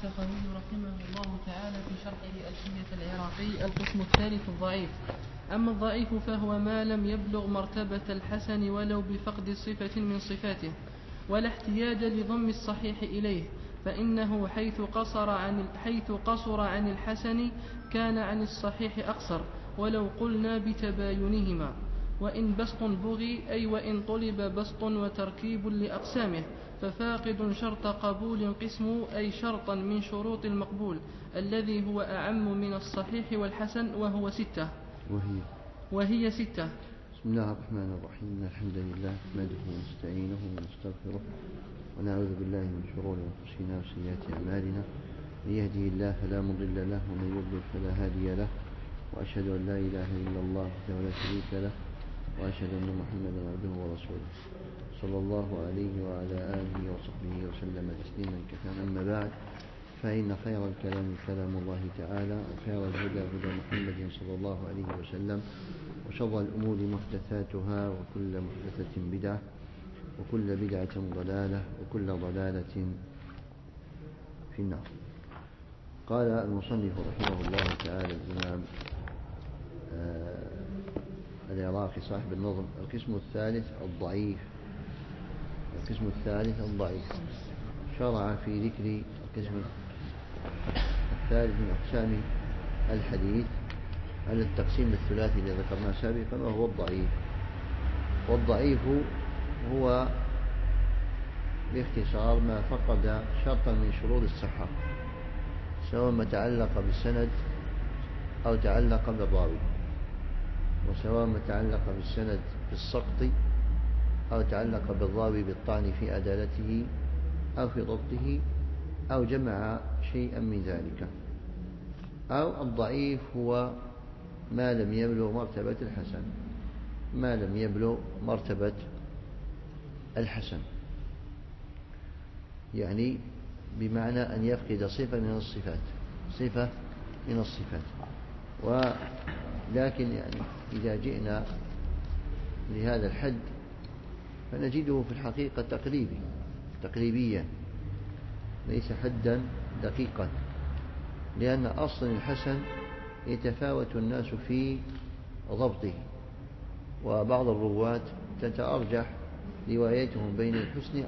السخاوي رحمه الله تعالى في شرحه ألفية العراقي القسم الثالث الضعيف. أما الضعيف فهو ما لم يبلغ مرتبة الحسن ولو بفقد صفة من صفاته، ولا احتياج لضم الصحيح إليه، فإنه حيث قصر عن الحسن كان عن الصحيح أقصر، ولو قلنا بتباينهما. وإن بسط بغي أي وإن طلب بسط وتركيب لأقسامه، ففاقد شرط قبول قسم أي شرطا من شروط المقبول الذي هو أعم من الصحيح والحسن، وهي ستة. بسم الله الرحمن الرحيم. الحمد لله نحمده ونستعينه ونستغفره ونعوذ بالله من شرور أنفسنا وسيئات أعمالنا، من يهده الله فلا مضل له ومن يضلل فلا هادي له، وأشهد أن لا إله إلا الله وحده لا شريك له، وأشهد أن محمدا عبده ورسوله صلى الله عليه وعلى آله وصحبه وسلم تسليما كثيرا. أما بعد، فإن خير الكلام كلام الله تعالى، وخير الهدى هدى محمد صلى الله عليه وسلم، وشر الأمور محدثاتها، وكل محدثة بدعة، وكل بدعة ضلالة، وكل ضلالة في النار. قال المصنف رحمه الله تعالى الإمام العراقي صاحب النظم: القسم الثالث الضعيف. القسم الثالث الضعيف. شرع في ذكر القسم الثالث من أقسام الحديث على التقسيم الثلاثي الذي ذكرناه سابقا، وهو الضعيف. والضعيف هو باختصار ما فقد شرطا من شروط الصحة، سواء ما تعلق بالسند أو تعلق بالراوي، وسواء ما تعلق بالسند بالسقط أو تعلق بالراوي بالطعن في عدالته أو في ضبطه أو جمع شيئا من ذلك. أو الضعيف هو ما لم يبلغ مرتبة الحسن، ما لم يبلغ مرتبة الحسن، يعني بمعنى أن يفقد صفة من الصفات. ولكن يعني إذا جئنا لهذا الحد فنجده في الحقيقة تقريبيا، ليس حدا دقيقا، لأن أصل الحسن يتفاوت الناس في ضبطه، وبعض الرواة تتأرجح روايتهم بين الحسن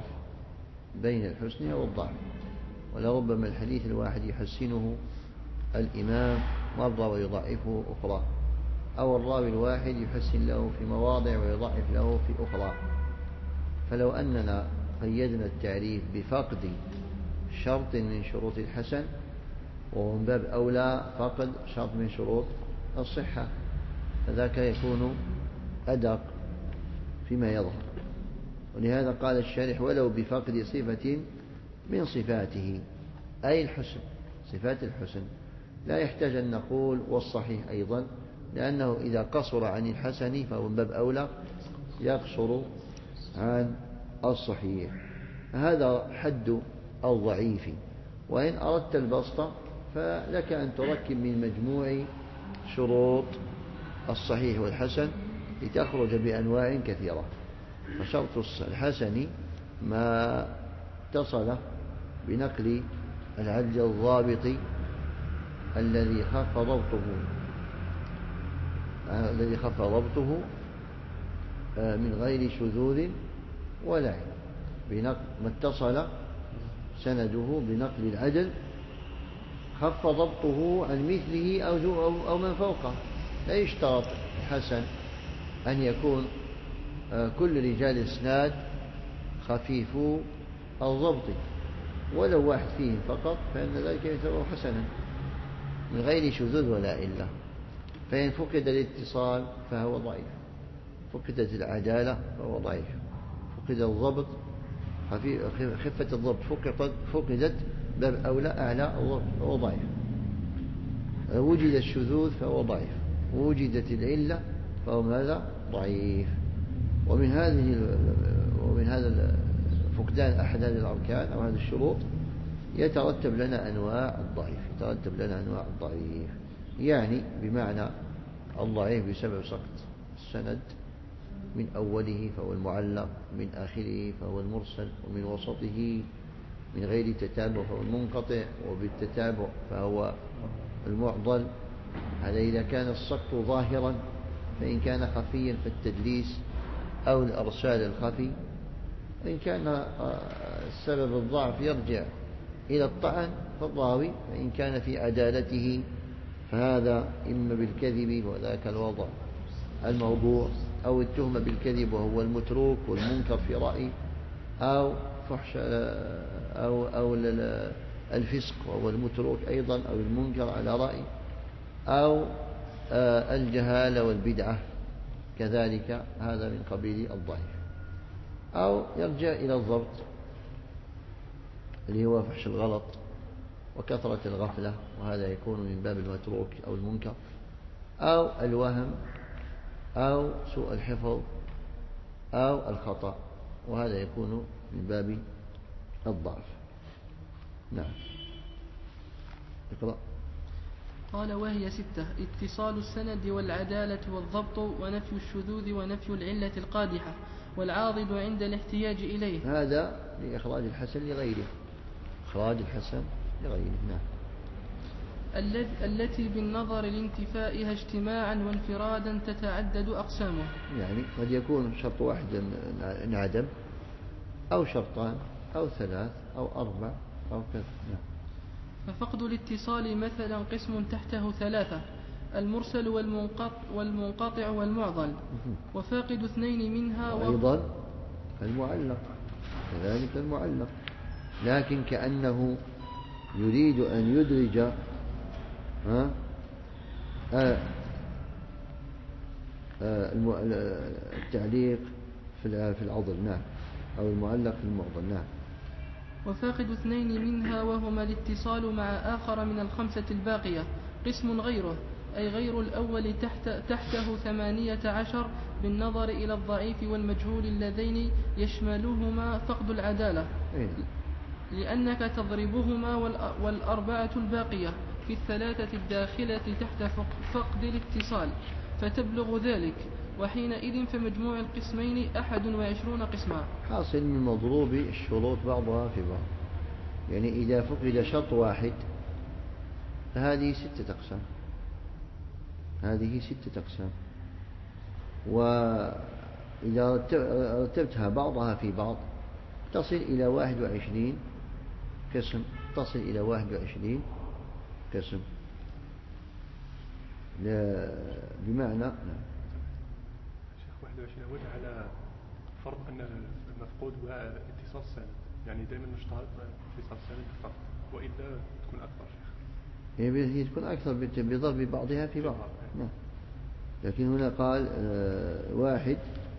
أو الضعف، ولربما الحديث الواحد يحسنه الإمام مرة ويضعفه أخرى، أو الراوي الواحد يحسن له في مواضع ويضعف له في أخرى. فلو أننا قيدنا التعريف بفقد شرط من شروط الحسن، وهو من باب أولى فقد شرط من شروط الصحة، فذاك يكون أدق فيما يظهر. ولهذا قال الشارح: ولو بفقد صفة من صفاته، أي الحسن، صفات الحسن. لا يحتاج أن نقول والصحيح أيضا، لأنه إذا قصر عن الحسن فهو من باب أولى يقصر عن الصحيح. هذا حد الضعيف. وإن أردت البسط فلك أن تركب من مجموع شروط الصحيح والحسن لتخرج بأنواع كثيرة. فشرط الحسن ما اتصل بنقل العدل الضابط الذي خف ضبطه من غير شذوذ ولا عيب، ما اتصل سنده بنقل العدل خف ضبطه عن مثله أو من فوقه. لا يشترط الحسن أن يكون كل رجال الإسناد خفيف الضبط، ولو واحد فيهم فقط فإن ذلك يعتبر حسنا من غير شذوذ ولا علة. فإن فقد الاتصال فهو ضعيف، فقدت العدالة فهو ضعيف، فقد الضبط، خفة الضبط فقدت باب أولى أعلى الضبط فهو ضعيف، وجد الشذوذ فهو ضعيف، وجدت العلة فهو ماذا؟ ضعيف. ومن هذا فقدان أحد هذه الأركان أو هذه الشروط يترتب لنا أنواع الضعيف. يعني بمعنى الضعيف بسبب سقط السند من أوله فهو المعلق، من آخره فهو المرسل، ومن وسطه من غير تتابع فهو المنقطع، وبالتتابع فهو المعضل. هذا إذا كان السقط ظاهرا، فإن كان خفيا فالتدليس أو الأرسال الخفي. وإن كان السبب الضعف يرجع إلى الطعن فالراوي، فإن كان في عدالته فهذا إما بالكذب وذاك الوضع الموضوع، أو التهمة بالكذب وهو المتروك والمنكر في رأي، أو فحش أو الفسق وهو المتروك أيضا أو المنكر على رأي، أو الجهالة والبدعة كذلك، هذا من قبيل الضعيف. أو يرجع إلى الضبط اللي هو فحش الغلط وكثرة الغفلة، وهذا يكون من باب المتروك أو المنكر، أو الوهم أو سوء الحفظ أو الخطأ، وهذا يكون من باب الضعف. نعم. اقرأ. قال: وهي 6: اتصال السند والعدالة والضبط، ونفي الشذوذ ونفي العلة القادحة، والعاضد عند الاحتياج إليه. هذا لإخراج الحسن لغيره، إخراج الحسن لغيره. نعم. التي بالنظر لانتفائها اجتماعا وانفرادا تتعدد أقسامه. يعني قد يكون شرط واحد انعدم، أو شرطان أو ثلاث أو أربع أو كذا. نعم. ففقد الاتصال مثلا قسم تحته 3: المرسل والمنقطع والمعضل، وفاقد 2 منها وأيضا المعلق، كذلك المعلق، لكن كأنه يريد أن يدرج التعليق في العضل. نعم. أو المعلق في المعضل. نعم. وفاقد 2 منها وهما الاتصال مع آخر من 5 الباقية قسم غيره، أي غير الأول تحته 18 بالنظر إلى الضعيف والمجهول اللذين يشملهما فقد العدالة، لأنك تضربهما والأربعة الباقية في 3 الداخلة تحت فقد الاتصال فتبلغ ذلك، وحينئذ فمجموع القسمين 21 قسما. حاصل من مضروب الشروط بعضها في بعض، يعني إذا فقد شرط واحد فهذه 6 أقسام، هذه 6 أقسام. وإذا رتبتها بعضها في بعض تصل إلى 21 قسم، تصل إلى 21 قسم. بمعنى شيخ 21 وجه على فرض أن المفقود هو اتصال السند، يعني دائما نشترط اتصال السند فقط، وإلا تكون أكثر شيخ. هي تكون أكثر بضرب بعضها في بعض. نعم. لكن هنا قال واحد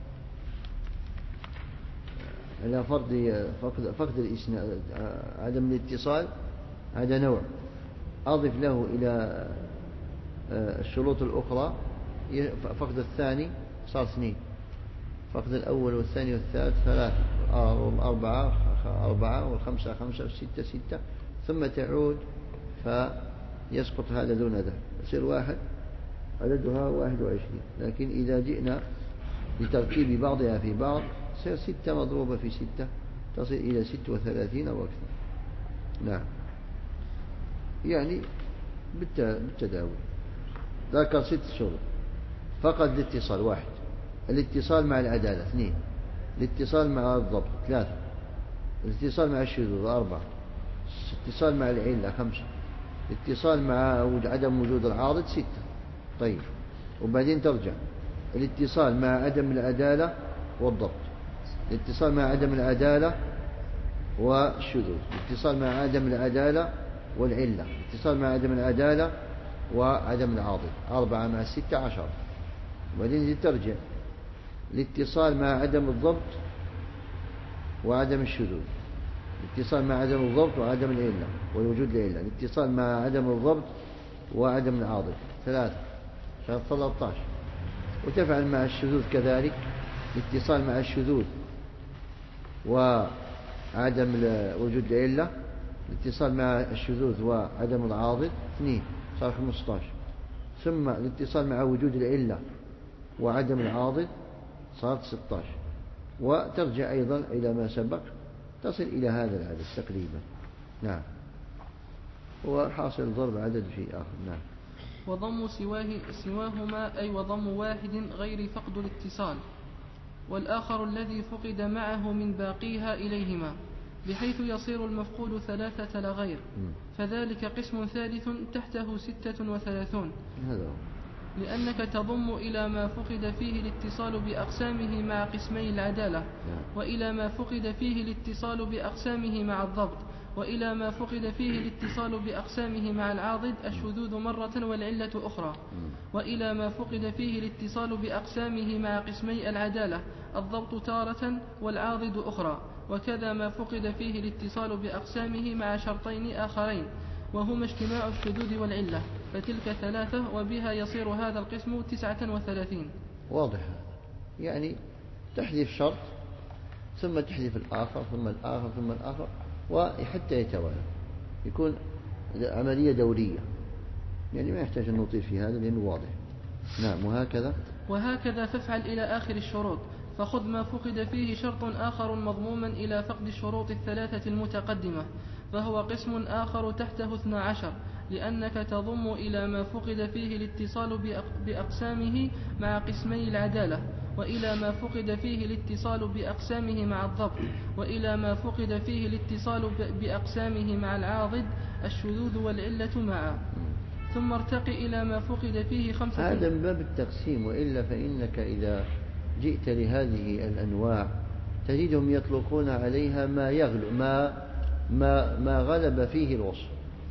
على فرض فقد الإسناد، عدم الاتصال، هذا نوع. أضف له إلى الشروط الأخرى فقد الثاني صار 2، فقد الأول والثاني والثالث 3، والأربعة 4، والخمسة 5، والستة 6، ثم تعود فيسقط هذا دون ذا، يصير 1 عددها 21. لكن إذا جئنا لتركيب بعضها في بعض تصير 6 مضروبة في 6 تصل إلى 36 أو أكثر. نعم. يعني بالتداول. ذكر 6 شروط: فقد الاتصال 1، الاتصال مع العدالة 2، الاتصال مع الضبط 3، الاتصال مع الشذوذ 4، الاتصال مع العلة 5، الاتصال مع عدم وجود العارض 6. طيب، وبعدين ترجع الاتصال مع عدم العدالة والضبط، الاتصال مع عدم العدالة والشذوذ، الاتصال مع عدم العدالة والعلة، الاتصال مع عدم العدالة وعدم العاضد، 4 مع 6 10. وبعدين ترجع الاتصال مع عدم الضبط وعدم الشذوذ، الاتصال مع عدم الضبط وعدم العلة ووجود العلة، الاتصال مع عدم الضبط وعدم العاضد 3 13. وتفعل مع الشذوذ كذلك، الاتصال مع الشذوذ وعدم وجود العلة، الاتصال مع الشذوذ وعدم العاضد 2 صار 15. ثم الاتصال مع وجود العلة وعدم العاضد صارت 16. وترجع أيضا إلى ما سبق تصل إلى هذا العدد تقريبا. نعم. وحاصل ضرب عدد في آخر. نعم. وضم سواهما أي وضم واحد غير فقد الاتصال، والآخر الذي فقد معه من باقيها إليهما، بحيث يصير المفقود 3 لا غير، فذلك قسم ثالث تحته 36. هذا هو. لأنك تضم إلى ما فقد فيه الاتصال بأقسامه مع قسمي العدالة، وإلى ما فقد فيه الاتصال بأقسامه مع الضبط، وإلى ما فقد فيه الاتصال بأقسامه مع العاضد الشذوذ مرة والعلة أخرى، وإلى ما فقد فيه الاتصال بأقسامه مع قسمي العدالة الضبط تارة والعاضد أخرى، وكذا ما فقد فيه الاتصال بأقسامه مع شرطين آخرين وهما اجتماع الشذوذ والعلة، فتلك 3، وبها يصير هذا القسم 39. واضح هذا، يعني تحذف شرط ثم تحذف الآخر ثم الآخر ثم الآخر وحتى يتوالى، يكون عملية دورية، يعني ما يحتاج أن نطيل في هذا لأنه واضح. نعم. وهكذا فافعل إلى آخر الشروط، فخذ ما فقد فيه شرط آخر مضموما إلى فقد الشروط 3 المتقدمة، فهو قسم آخر تحته 12، لأنك تضم إلى ما فقد فيه الاتصال بأقسامه مع قسمي العدالة، وإلى ما فقد فيه الاتصال بأقسامه مع الضبط، وإلى ما فقد فيه الاتصال بأقسامه مع العاضد الشذوذ والعلة معا، ثم ارتقي إلى ما فقد فيه 5. هذا من باب التقسيم، وإلا فإنك إذا جئت لهذه الأنواع تجدهم يطلقون عليها ما يغلب ما غلب فيه الوصف.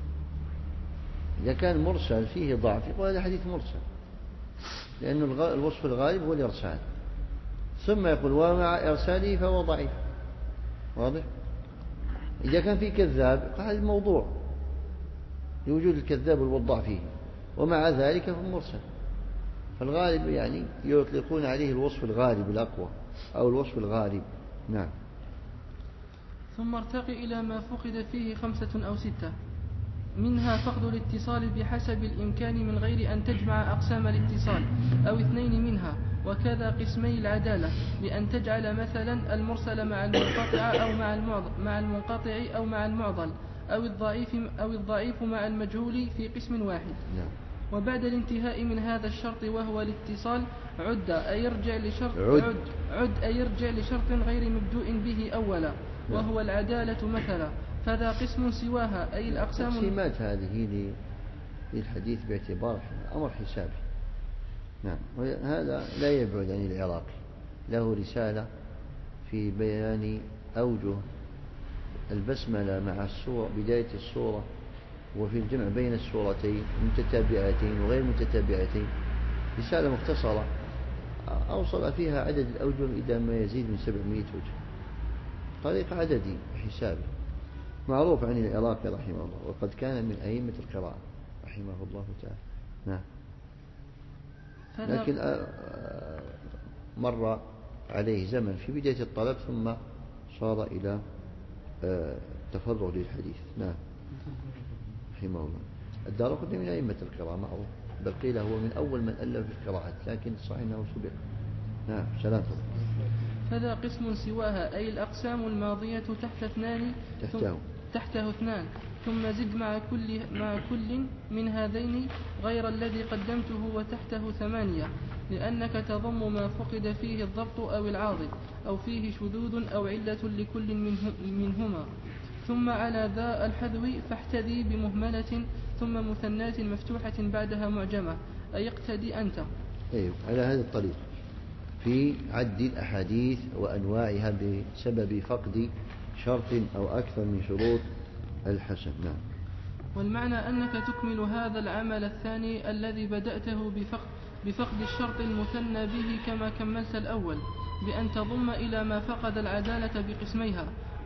إذا كان مرسل فيه ضعف يقول هذا حديث مرسل، لأن الوصف الغالب هو الإرسال، ثم يقول ومع إرساله فهو ضعيف. واضح؟ إذا كان فيه كذاب هذا الموضوع لوجود الكذاب والوضع فيه، ومع ذلك هو مرسل. فالغالب يعني يطلقون عليه الوصف الغالب الأقوى أو الوصف الغالب. نعم. ثم ارتقي إلى ما فقد فيه 5 أو 6، منها فقد الاتصال بحسب الإمكان من غير أن تجمع أقسام الاتصال، أو 2 منها، وكذا قسمي العدالة، بأن تجعل مثلا المرسل مع المنقطع أو مع المنقطع أو مع المعضل، أو الضعيف مع المجهول في قسم واحد. وبعد الانتهاء من هذا الشرط وهو الاتصال عد أي يرجع لشرط غير مبدوء به أولا، وهو العدالة مثلا، فذا قسم سواها أي الأقسام. تقسيمات هذه للحديث باعتبار أمر حسابي. نعم. هذا لا يبعد عن العراقي، له رسالة في بيان أوجه البسملة مع السورة، بداية السورة، وفي الجمع بين السورتين متتابعتين وغير متتابعتين، رسالة مختصرة أوصل فيها عدد الأوجه إلى ما يزيد من 700 وجه، طريق عددي حسابي معروف عن العراقي رحمه الله، وقد كان من أئمة القراءة رحمه الله تعالى. نعم. لكن مر عليه زمن في بداية الطلب ثم صار إلى تفرغ للحديث. نعم. رحمه الله. الدارقطني من أئمة القراءة معروف، بل قيل هو من أول من ألف في القراءات، لكن صحيح أنه سبق. نعم. سلام. فذا قسم سواها أي الأقسام الماضية تحته 2، ثم زد مع كل من هذين غير الذي قدمته وتحته 8، لأنك تضم ما فقد فيه الضبط أو العاضد، أو فيه شذوذ أو علة لكل منهما، ثم على ذا الحذو فاحتذي بمهملة ثم مثنات مفتوحة بعدها معجمة، أي اقتدي أنت. أيوه، على هذا الطريق في عد الأحاديث وأنواعها بسبب فقد شرط أو أكثر من شروط الحسن. نعم. والمعنى أنك تكمل هذا العمل الثاني الذي بدأته بفقد الشرط المثنى به كما كملت الأول، بأن تضم إلى ما فقد العدالة بقسميها،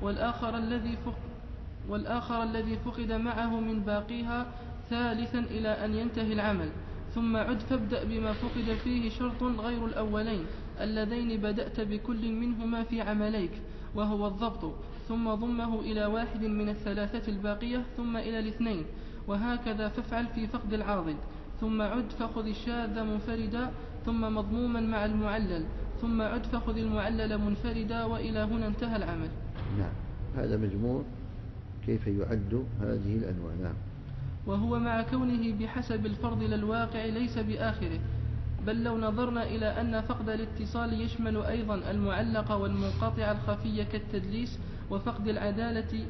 والآخر الذي فقد معه من باقيها ثالثا إلى أن ينتهي العمل، ثم عد فابدأ بما فقد فيه شرط غير الأولين اللذين بدأت بكل منهما في عمليك، وهو الضبط، ثم ضمه إلى واحد من 3 الباقية، ثم إلى 2، وهكذا فافعل في فقد العاضد، ثم عد فخذ الشاذ منفردا، ثم مضموما مع المعلل، ثم عد فخذ المعلل منفردا، وإلى هنا انتهى العمل. نعم. هذا مجموع كيف يعد هذه الأنواع. نعم. وهو مع كونه بحسب الفرض للواقع ليس بآخره، بل لو نظرنا إلى أن فقد الاتصال يشمل أيضا المعلق والمنقطع الخفي كالتدليس وفقد العدالة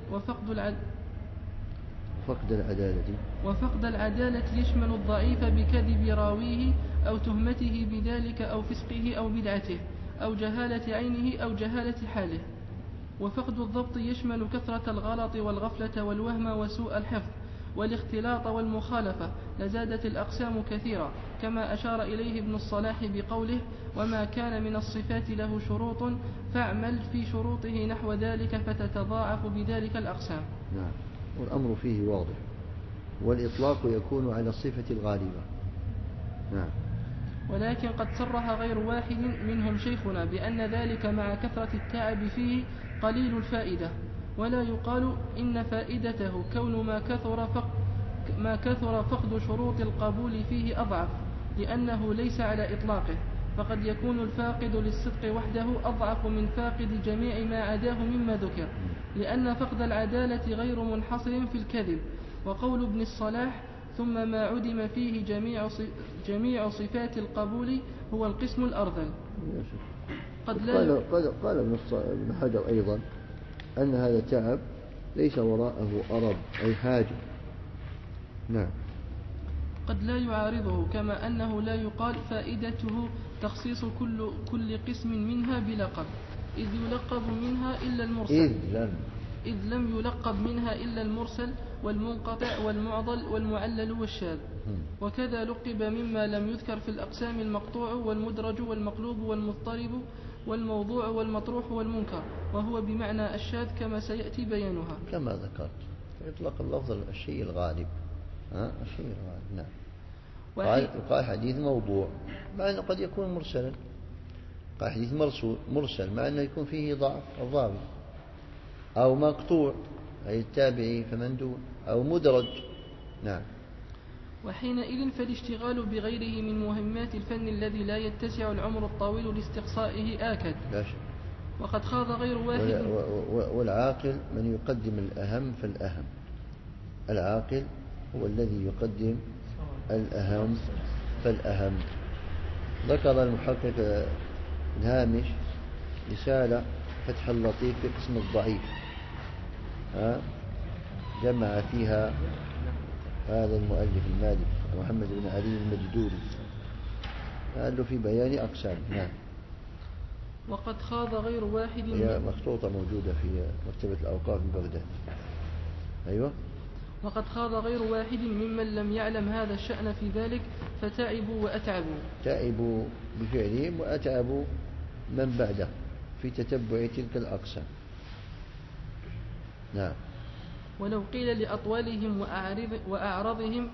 وفقد العدالة يشمل الضعيف بكذب راويه أو تهمته بذلك أو فسقه أو بدعته أو جهالة عينه أو جهالة حاله. وفقد الضبط يشمل كثرة الغلط والغفلة والوهم وسوء الحفظ والاختلاط والمخالفة، لزادت الأقسام كثيرة، كما أشار إليه ابن الصلاح بقوله: وما كان من الصفات له شروط فاعمل في شروطه نحو ذلك فتتضاعف بذلك الأقسام. نعم. والأمر فيه واضح، والإطلاق يكون على الصفة الغالبة. نعم. ولكن قد صرح غير واحد منهم شيخنا بأن ذلك مع كثرة التعب فيه قليل الفائدة، ولا يقال إن فائدته كون ما كثر فقد شروط القبول فيه أضعف، لأنه ليس على إطلاقه، فقد يكون الفاقد للصدق وحده أضعف من فاقد جميع ما عداه مما ذكر، لأن فقد العدالة غير منحصر في الكذب. وقول ابن الصلاح: ثم ما عدم فيه جميع صفات القبول هو القسم الأرذل. قال ابن حجر أيضا أن هذا التعب ليس وراءه أرب أي حاجة. نعم. قد لا يعارضه، كما أنه لا يقال فائدته تخصيص كل قسم منها بلقب، إذ يلقب منها إلا المرسل، إذ لم يلقب منها إلا المرسل والمنقطع والمعضل والمعلل والشاذ. وكذا لقب مما لم يذكر في الأقسام المقطوع والمدرج والمقلوب والمضطرب والموضوع والمطروح والمنكر، وهو بمعنى الشاذ كما سيأتي بيانها. كما ذكرت يطلق اللفظ الشيء الغالب. الشيء الغالب. نعم. قال حديث موضوع مع أنه قد يكون مرسلا، قال حديث مرسل مع أنه يكون فيه ضعف الضابط، أو مقطوع أي التابعي فمن دون، أو مدرج. نعم. وحينئذ فالاشتغال بغيره من مهمات الفن الذي لا يتسع العمر الطويل لاستقصائه آكد. لا شك. وقد خاض غير واحد. والعاقل من يقدم الأهم فالأهم، العاقل هو الذي يقدم الأهم فالأهم. ذكر المحقق الهامش رسالة فتح اللطيف في قسم الضعيف، جمع فيها هذا المؤلف المالك محمد بن علي المجدوري، قال له في بيان أقسام. نعم. وقد خاض غير واحد، هي مخطوطة موجودة في مكتبة الأوقاف ببغداد. أيوة. وقد خاض غير واحد ممن لم يعلم هذا الشأن في ذلك فتعبوا وأتعبوا، تعبوا بفعلهم وأتعبوا من بعده في تتبع تلك الأقسام. نعم. ولو قيل لأطوالهم وأعرضهم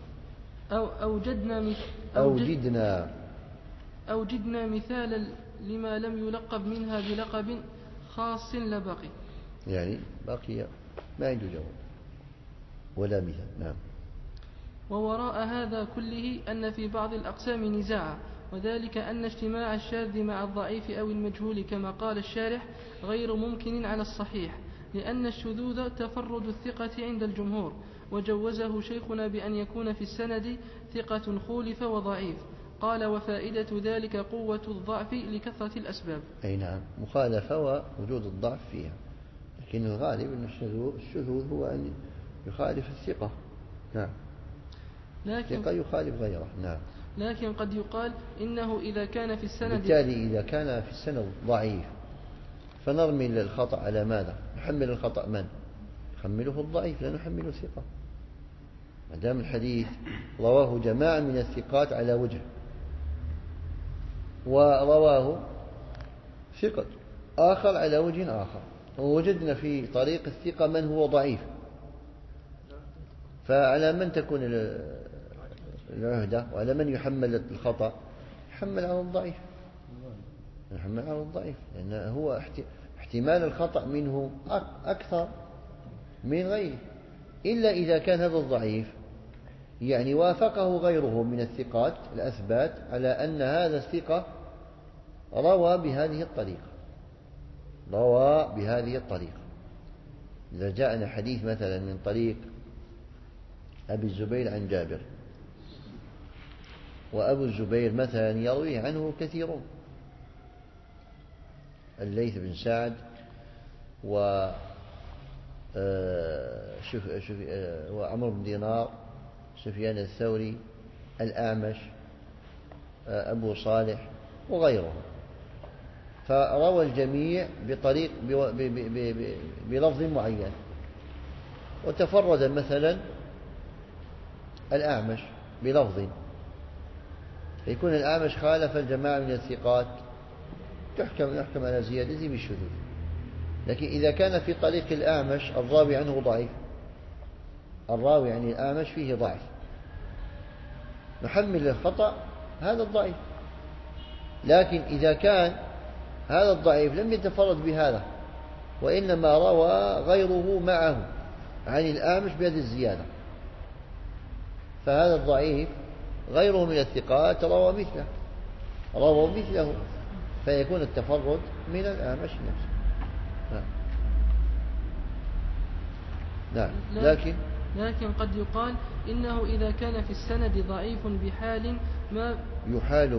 أوجدنا مثالا لما لم يلقب منها بلقب خاص لبقي، يعني بقي ما عنده جواب ولا مثال. نعم. ووراء هذا كله أن في بعض الأقسام نزاعا، وذلك أن اجتماع الشاذ مع الضعيف أو المجهول كما قال الشارح غير ممكن على الصحيح، لأن الشذوذ تفرد الثقة عند الجمهور، وجوزه شيخنا بأن يكون في السند ثقة خولف وضعيف. قال: وفائدة ذلك قوة الضعف لكثرة الأسباب. أي نعم، مخالفة ووجود الضعف فيها، لكن الغالب أن الشذوذ هو أن يخالف الثقة. نعم. الثقة يخالف غيره. نعم. لكن قد يقال إنه إذا كان في السند، بالتالي إذا كان في السند ضعيف فنرمي الخطأ على ماذا؟ نحمل الخطأ من؟ نحمله الضعيف، لا نحمله الثقة. ما دام الحديث رواه جماعة من الثقات على وجه، ورواه ثقة آخر على وجه آخر، ووجدنا في طريق الثقة من هو ضعيف، فعلى من تكون العهدة وعلى من يحمل الخطأ؟ يحمل على الضعيف، يحمل على الضعيف، لأن هو احتمال الخطأ منه أكثر من غيره، إلا إذا كان هذا الضعيف يعني وافقه غيره من الثقات الأثبات على أن هذا الثقة روى بهذه الطريقة، إذا جاءنا حديث مثلا من طريق أبي الزبير عن جابر، وأبو الزبير مثلا يروي عنه كثيرون، الليث بن سعد وعمر بن دينار، سفيان الثوري، الأعمش، أبو صالح وغيرهم، فروى الجميع بطريق بلفظ معين، وتفرد مثلا الأعمش بلفظ، فيكون الأعمش خالف الجماعة من الثقات، يحكم على زيادته بالشذوذ. لكن إذا كان في طريق الأعمش الراوي عنه ضعيف، الراوي عن الأعمش فيه ضعف، نحمل الخطأ هذا الضعيف. لكن إذا كان هذا الضعيف لم يتفرد بهذا، وإنما روى غيره معه عن الأعمش بهذه الزيادة، فهذا الضعيف غيره من الثقات روى مثله، فيكون التفرد من الأعمش نفسه. نعم. لكن قد يقال إنه إذا كان في السند ضعيف بحال ما يحال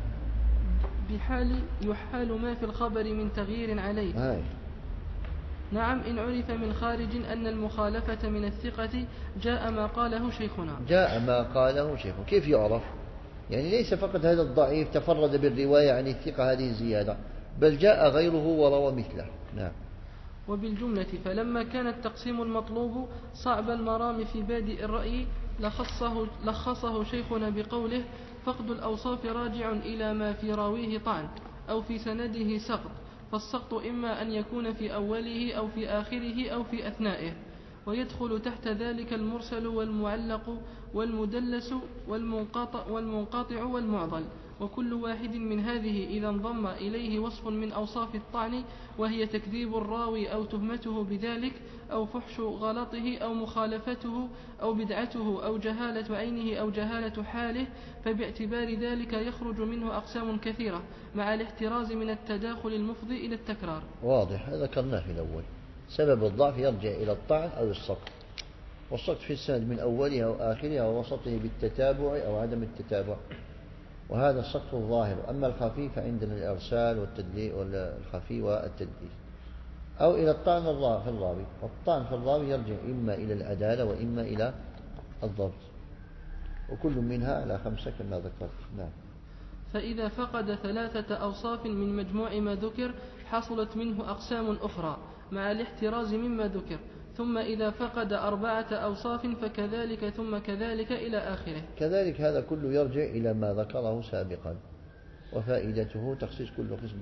ما في الخبر من تغيير عليه. نعم، إن عرف من خارج أن المخالفة من الثقة جاء ما قاله شيخنا. كيف يعرف؟ يعني ليس فقط هذا الضعيف تفرد بالرواية عن الثقة هذه الزيادة، بل جاء غيره وروى مثله. نعم. وبالجملة فلما كان التقسيم المطلوب صعب المرام في بادئ الرأي لخصه شيخنا بقوله: فقد الأوصاف راجع إلى ما في راويه طعن أو في سنده سقط، فالسقط إما أن يكون في أوله أو في آخره أو في أثنائه، ويدخل تحت ذلك المرسل والمعلق والمدلس والمنقطع والمعضل، وكل واحد من هذه إذا انضم إليه وصف من أوصاف الطعن، وهي تكذيب الراوي أو تهمته بذلك أو فحش غلطه أو مخالفته أو بدعته أو جهالة عينه أو جهالة حاله، فباعتبار ذلك يخرج منه أقسام كثيرة مع الاحتراز من التداخل المفضي إلى التكرار. واضح، هذا ذكرناه في الأول. سبب الضعف يرجع إلى الطعن أو السقط، والسقط في السند من أولها أو آخرها أو وسطه بالتتابع أو عدم التتابع، وهذا السقط الظاهر. أما الخفي فعندنا الإرسال والتدليس والخفي والتدليس، أو إلى الطعن في الراوي، والطعن في الراوي يرجع إما إلى العدالة وإما إلى الضبط، وكل منها على 5 كما ذكرت. نعم. فإذا فقد 3 أوصاف من مجموع ما ذكر حصلت منه أقسام أخرى مع الاحتراز مما ذكر، ثم إذا فقد 4 أوصاف فكذلك ثم كذلك إلى آخره. كذلك هذا كله يرجع إلى ما ذكره سابقا، وفائدته تخصيص كل قسم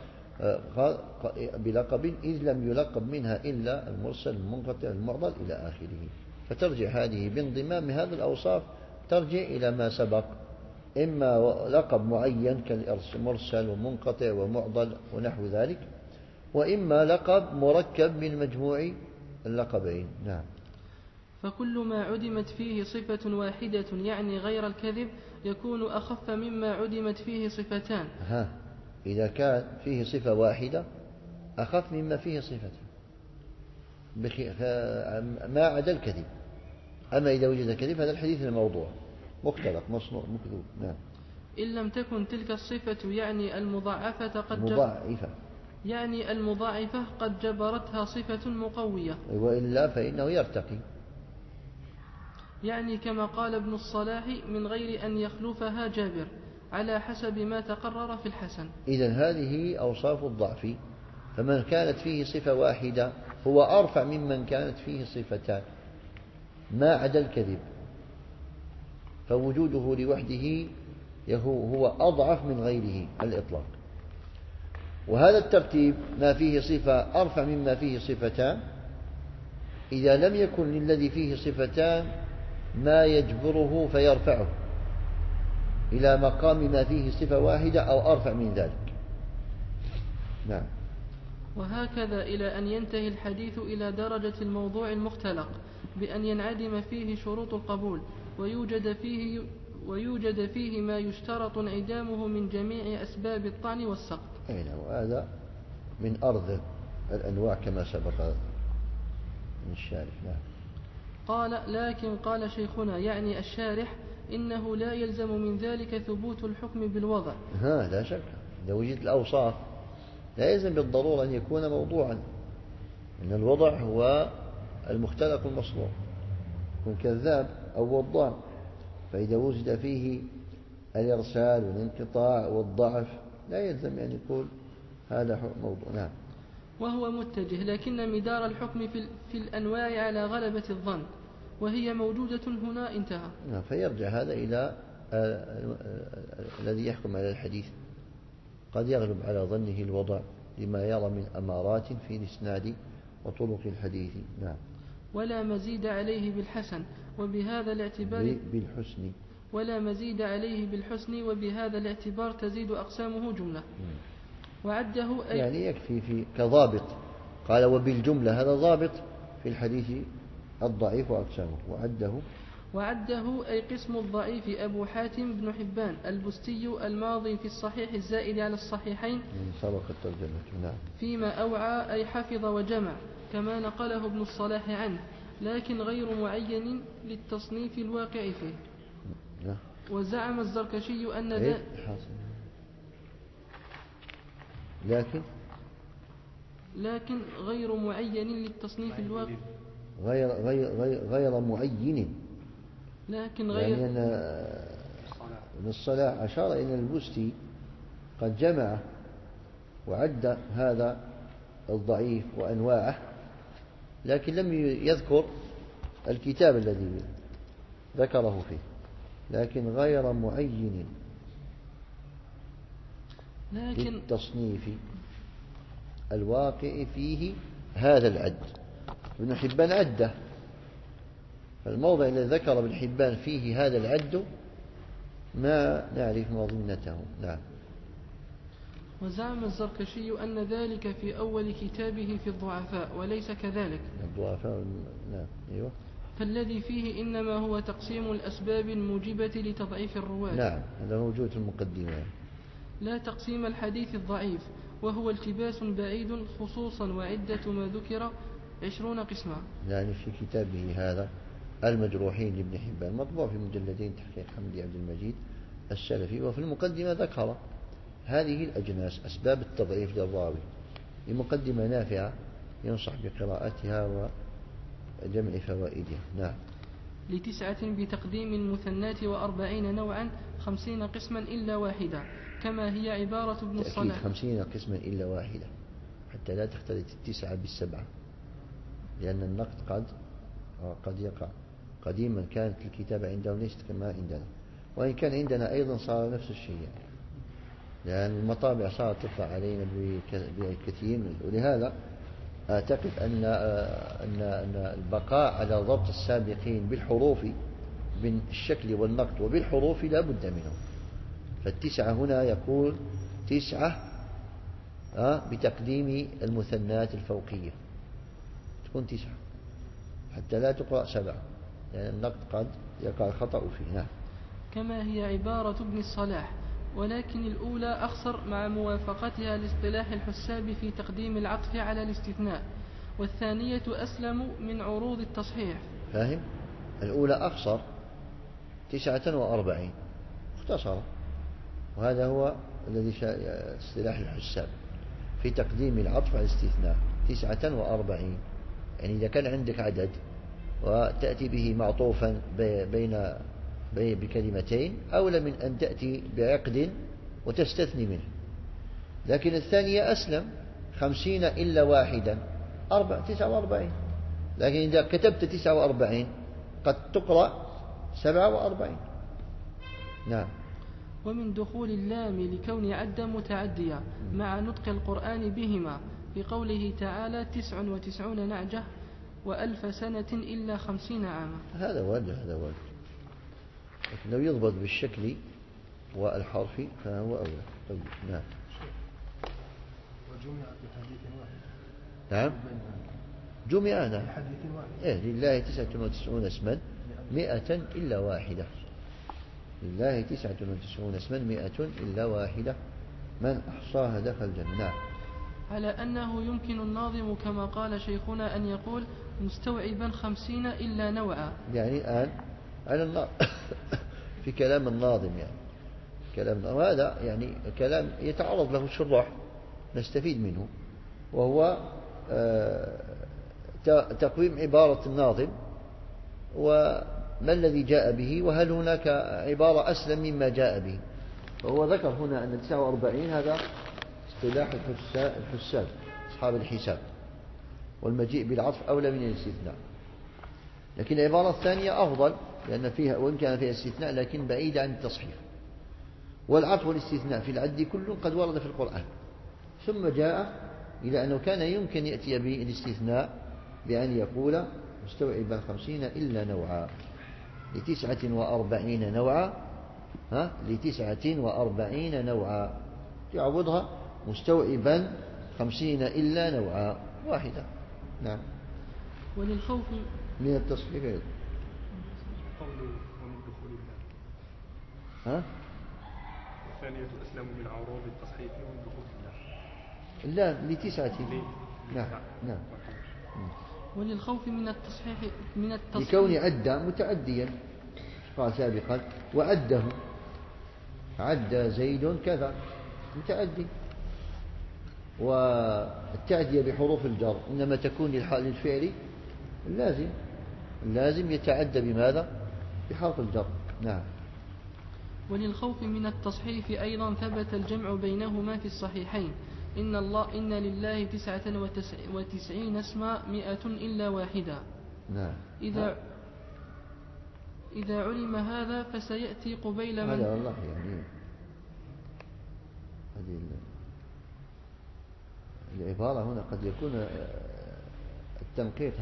بلقب إذ لم يلقب منها إلا المرسل المنقطع المعضل إلى آخره، فترجع هذه بانضمام هذه الأوصاف ترجع إلى ما سبق، إما لقب معين كالمرسل ومنقطع ومعضل ونحو ذلك، وإما لقب مركب من مجموع اللقبين. نعم. فكل ما عدمت فيه صفة واحدة يعني غير الكذب يكون أخف مما عدمت فيه صفتان. إذا كان فيه صفة واحدة أخف مما فيه صفتان ما عدا الكذب. أما إذا وجد كذب هذا الحديث الموضوع مختلق مصنوع مكذوب. نعم. إن لم تكن تلك الصفة يعني المضاعفة قد جبرتها صفة مقوية، وإلا فإنه يرتقي، يعني كما قال ابن الصلاح من غير أن يخلفها جابر على حسب ما تقرر في الحسن. إذن هذه أوصاف الضعف، فمن كانت فيه صفة واحدة هو أرفع ممن كانت فيه صفتان ما عدا الكذب، فوجوده لوحده هو أضعف من غيره على الإطلاق. وهذا الترتيب ما فيه صفة أرفع مما فيه صفتان، إذا لم يكن للذي فيه صفتان ما يجبره فيرفعه إلى مقام ما فيه صفة واحدة أو أرفع من ذلك. نعم. وهكذا إلى أن ينتهي الحديث إلى درجة الموضوع المختلق بأن ينعدم فيه شروط القبول ويوجد فيه ما يشترط انعدامه من جميع أسباب الطعن والسقط. وهذا من أرض الأنواع كما سبق من الشارح. نعم. قال لكن قال شيخنا يعني الشارح إنه لا يلزم من ذلك ثبوت الحكم بالوضع. لا شك، إذا وجدت الأوصاف لا يلزم بالضرورة أن يكون موضوعا، إن الوضع هو المختلق المصنوع، يكون كذاب أو وضاع، فإذا وجد فيه الإرسال والانقطاع والضعف لا يلزم أن يكون هذا موضوع. نعم. وهو متجه، لكن مدار الحكم في الأنواع على غلبة الظن، وهي موجودة هنا. انتهى. فيرجع هذا إلى الذي يحكم على الحديث، قد يغلب على ظنه الوضع لما يرى من أمارات في الإسناد وطرق الحديث. نعم. ولا مزيد عليه بالحسن وبهذا الاعتبار بالحسن، ولا مزيد عليه بالحسن وبهذا الاعتبار تزيد أقسامه جملة. وعده يعني يكفي في كضابط، قال وبالجملة، هذا ضابط في الحديث الضعيف وأقسامه. وعده أي قسم الضعيف أبو حاتم بن حبان البستي الماضي في الصحيح الزائد على الصحيحين سبق الترجمة. نعم. فيما أوعى أي حفظ وجمع كما نقله ابن الصلاح عنه، لكن غير معين للتصنيف الواقع فيه. نعم. وزعم الزركشي أن لكن غير معين للتصنيف الواقع، غير معين، لكن غير يعني أن ابن الصلاح أشار إلى البستي قد جمع وعد هذا الضعيف وأنواعه، لكن لم يذكر الكتاب الذي ذكره فيه، لكن غير معين للتصنيف الواقع فيه هذا العد. ابن حبان عده، فالموضع الذي ذكر ابن حبان فيه هذا العد ما نعرف مظنته. نعم. وزعم الزركشي أن ذلك في أول كتابه في الضعفاء، وليس كذلك. الضعفاء. نعم. أيوة. فالذي فيه إنما هو تقسيم الأسباب الموجبة لتضعيف الرواة. نعم، هذا موجود في المقدمة. لا تقسيم الحديث الضعيف، وهو التباس بعيد، خصوصا وعدة ما ذكر 20 قسما. يعني في كتابه هذا المجروحين لابن حبان مطبوع في مجلدين تحقيق حمدي عبد المجيد السلفي، وفي المقدمة ذكر هذه الأجناس أسباب التضعيف للراوي، لمقدمة نافعة ينصح بقراءتها وجمع فوائدها. نعم. ل9 بتقديم المثنات و40 نوعا 50 قسما إلا واحدة، كما هي عبارة ابن الصلاح. 50 قسما إلا واحدة حتى لا تختلط 9 بال7، لأن النقد قد يقع. قديما كانت الكتابة عندهم ليست كما عندنا، وإن كان عندنا أيضا صار نفس الشيء، لأن المطابع صارت تطلع علينا بكثير ولهذا أعتقد أن البقاء على ضبط السابقين بالحروف بالشكل والنقد وبالحروف لا بد منه. ف9 هنا يقول 9 بتقديم المثنات الفوقية، تكون 9 حتى لا تقرأ 7، لأن النقد قد يقع الخطأ فيه. نعم. كما هي عبارة ابن الصلاح، ولكن الأولى أخصر مع موافقتها لاصطلاح الحساب في تقديم العطف على الاستثناء، والثانية أسلم من عروض التصحيح. فاهم؟ الأولى أخصر 49 اختصر، وهذا هو الذي اصطلاح الحساب في تقديم العطف على الاستثناء 49. يعني إذا كان عندك عدد وتأتي به معطوفا بكلمتين أولى من أن تأتي بعقد وتستثني منه. لكن الثانية أسلم 50 إلا واحدا 49. لكن إذا كتبت 49 قد تقرأ 47. نعم. ومن دخول اللام لكون عد متعديا مع نطق القرآن بهما في قوله تعالى 99 نعجة و1000 سنة إلا 50 عاما. هذا واجه. لكن لو يضبط بالشكل والحرف فهو أولى. طيب. نعم. وجمع بحديث واحد. نعم. جمع. نعم. بحديث واحد. لله 99 اسما 100 إلا واحدة. لله 99 اسما 100 إلا واحدة، من أحصاها دخل الجنة. نعم. على أنه يمكن الناظم كما قال شيخنا أن يقول مستوعبا 50 إلا نوعا. يعني الآن على في كلام الناظم، يعني كلام هذا يعني كلام يتعرض له الشراح نستفيد منه، وهو تقويم عبارة الناظم وما الذي جاء به، وهل هناك عبارة أسلم مما جاء به. فهو ذكر هنا أن 49 هذا اصطلاح الحساب أصحاب الحساب، والمجيء بالعطف أولى من الاستثناء. لكن العبارة الثانية أفضل، لأن فيها وإن كان فيها استثناء لكن بعيدة عن التصحيف. والعطف والاستثناء في العد كل قد ورد في القرآن، ثم جاء إلى أنه كان يمكن يأتي بالاستثناء بأن يقول مستوعبا 50 إلا نوعا ل49 نوعا، ل49 نوعا يعوضها مستوعبا 50 إلا نوعا واحدة. نعم. وللخوف من التصحيف أيضا. قوله ومن دخول الله الثانية أسلم من عروض التصحيف ومن دخول الله. لا ل9. نعم. وللخوف من التصحيح لكون عدى متعديا، قال سابقا وعده، عد زيد كذا متعدي. والتعدية بحروف الجر إنما تكون للفعل اللازم يتعدى بماذا؟ بحرف الجر. نعم. وللخوف من التصحيف أيضا ثبت الجمع بينهما في الصحيحين. إن لله 99 اسما 100 إلا واحدا. نعم. إذا علم هذا فسيأتي قبيل من هذا والله يعني هذه العبارة هنا قد يكون التنقيط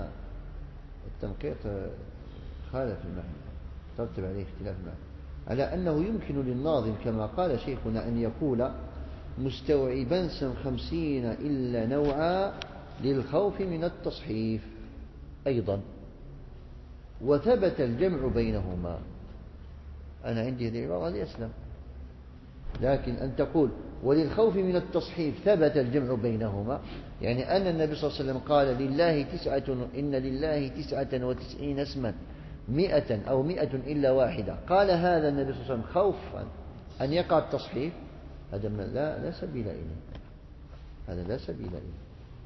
خالف المعنى، ترتب عليه اختلاف المعنى، على أنه يمكن للناظم كما قال شيخنا أن يقول مستوعبا 50 إلا نوعا للخوف من التصحيف أيضا، وثبت الجمع بينهما. أنا عندي هذه العبارة لأسلم، لكن أن تقول وللخوف من التصحيف ثبت الجمع بينهما، يعني أن النبي صلى الله عليه وسلم قال إن لله 99 اسما 100 أو 100 إلا واحدة، قال هذا النبي صلى الله عليه وسلم خوفا أن يقع التصحيف، هذا لا سبيل إليه، هذا لا سبيل إليه.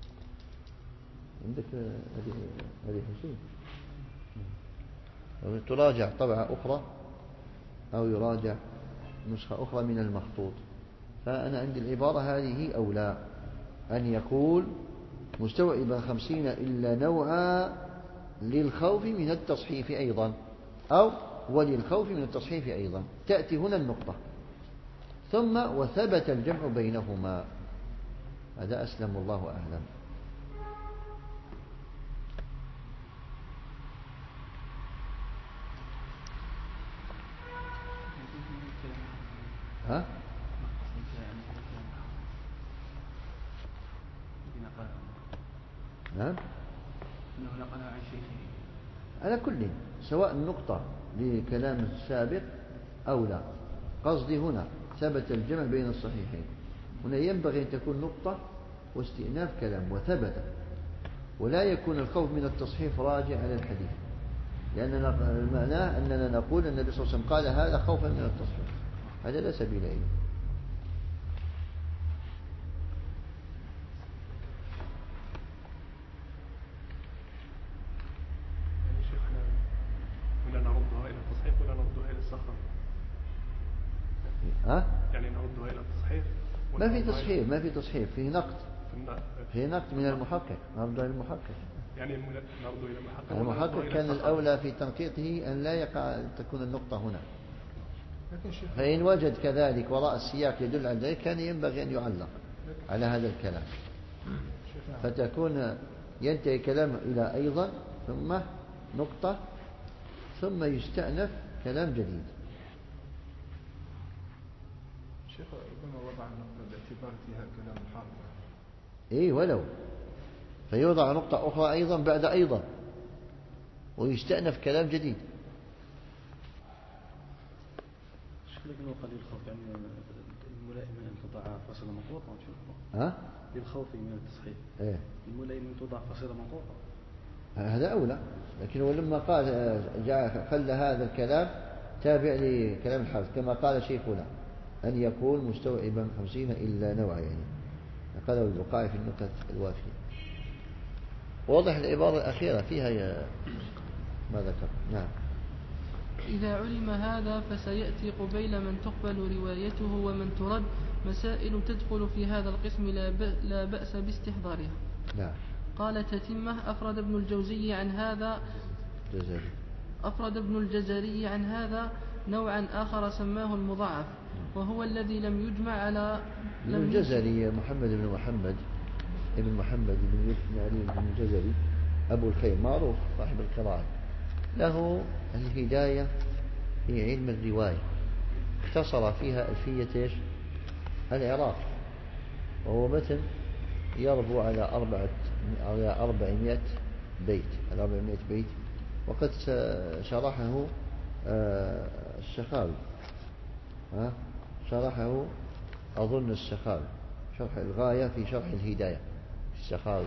عندك هذه حسين تراجع طبعة أخرى أو يراجع نسخة أخرى من المخطوط. فأنا عندي العبارة هذه أولى، أن يقول مستوعبا 50 إلا نوعا للخوف من التصحيف أيضا، أو وللخوف من التصحيف أيضا. تأتي هنا النقطة ثم وثبت الجمع بينهما. هذا أسلم الله أعلم. ها؟ نعم. أنه نقلها عن شيخه. على كل سواء النقطة لكلام السابق أو لا، قصدي هنا ثبت الجمع بين الصحيحين. هنا ينبغي أن تكون نقطة واستئناف كلام وثبت، ولا يكون الخوف من التصحيف راجع على الحديث، لأن معناه أننا نقول النبي صلى الله عليه وسلم قال هذا خوفا من التصحيف، هذا لا سبيل إليه. يعني شيخنا هنا نردها إلى التصحيح ولا نردها إلى الصخرة؟ يعني نردها إلى التصحيح؟ ما في تصحيح، فيه نقد. فيه نقد من المحقق، نردها إلى المحقق. يعني نرد إلى المحقق كان الأولى في تنقيطه أن لا يقع تكون النقطة هنا، فإن وجد كذلك وراء السياق يدل على ذلك كان ينبغي أن يعلق على هذا الكلام، فتكون ينتهي كلام إلى أيضا ثم نقطة ثم يستأنف كلام جديد. شيخ ربما وضع النقطة باعتبار فيها كلام الحافظ. ولو فيوضع نقطة أخرى أيضا بعد أيضا ويستأنف كلام جديد. لكن هو قليل الخوف يعني الملائم أن تضع فصل مطلوب. للخوف من التصحيح إيه؟ المولى من توضع قصيدة منطوقة هذا أولى، لكن هو لما قال خلى هذا الكلام تابع لكلام الحافظ كما قال شيخنا أن يكون مستوعبا 50 إلا نوع يعني قاله البقاعي في النكت الوافية. واضح العبارة الأخيرة فيها ما ذكر. نعم. إذا علم هذا فسيأتي قبيل من تقبل روايته ومن ترد مسائل تدخل في هذا القسم لا بأس باستحضارها. نعم. قال تتمة أفرد ابن الجزري عن هذا نوعا آخر سماه المضاعف وهو الذي لم يجمع على الجزري محمد بن محمد ابن محمد بن علي بن الجزري أبو الخير معروف صاحب القراءة، له الهداية في علم الرواية اختصر فيها ألفية العراق وهو متن يربو على 400 بيت وقد شرحه السخاوي شرحه أظن السخاوي شرح الغاية في شرح الهداية السخاوي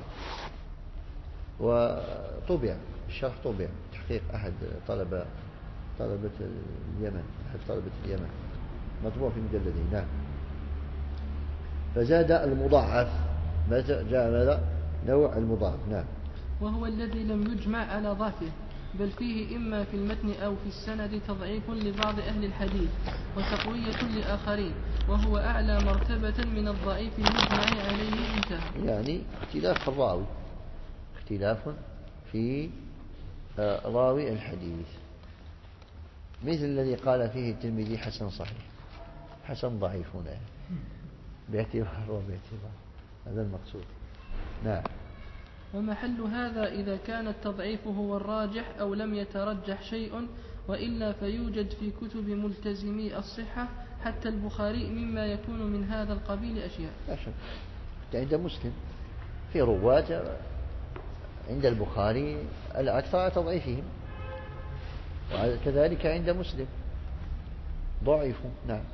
وطبع الشرح طبع تحقيق أحد طلبة اليمن مطبوع في مجلدين. نعم. فزاد المضاعف جاء ماذا نوع المضاعف. نعم. وهو الذي لم يجمع على ضعفه بل فيه إما في المتن أو في السند تضعيف لبعض أهل الحديث وتقوية لآخرين وهو أعلى مرتبة من الضعيف المجمع عليه انتهى. يعني اختلاف الراوي اختلاف في راوي الحديث مثل الذي قال فيه الترمذي حسن صحيح حسن ضعيف هنا باعتبار وباعتبار هذا المقصود. نعم. ومحل هذا إذا كان التضعيف هو الراجح أو لم يترجح شيء وإلا فيوجد في كتب ملتزمي الصحة حتى البخاري مما يكون من هذا القبيل أشياء. لا شك. عند مسلم في رواة عند البخاري الأكثر تضعيفهم وكذلك عند مسلم ضعيفوا. نعم.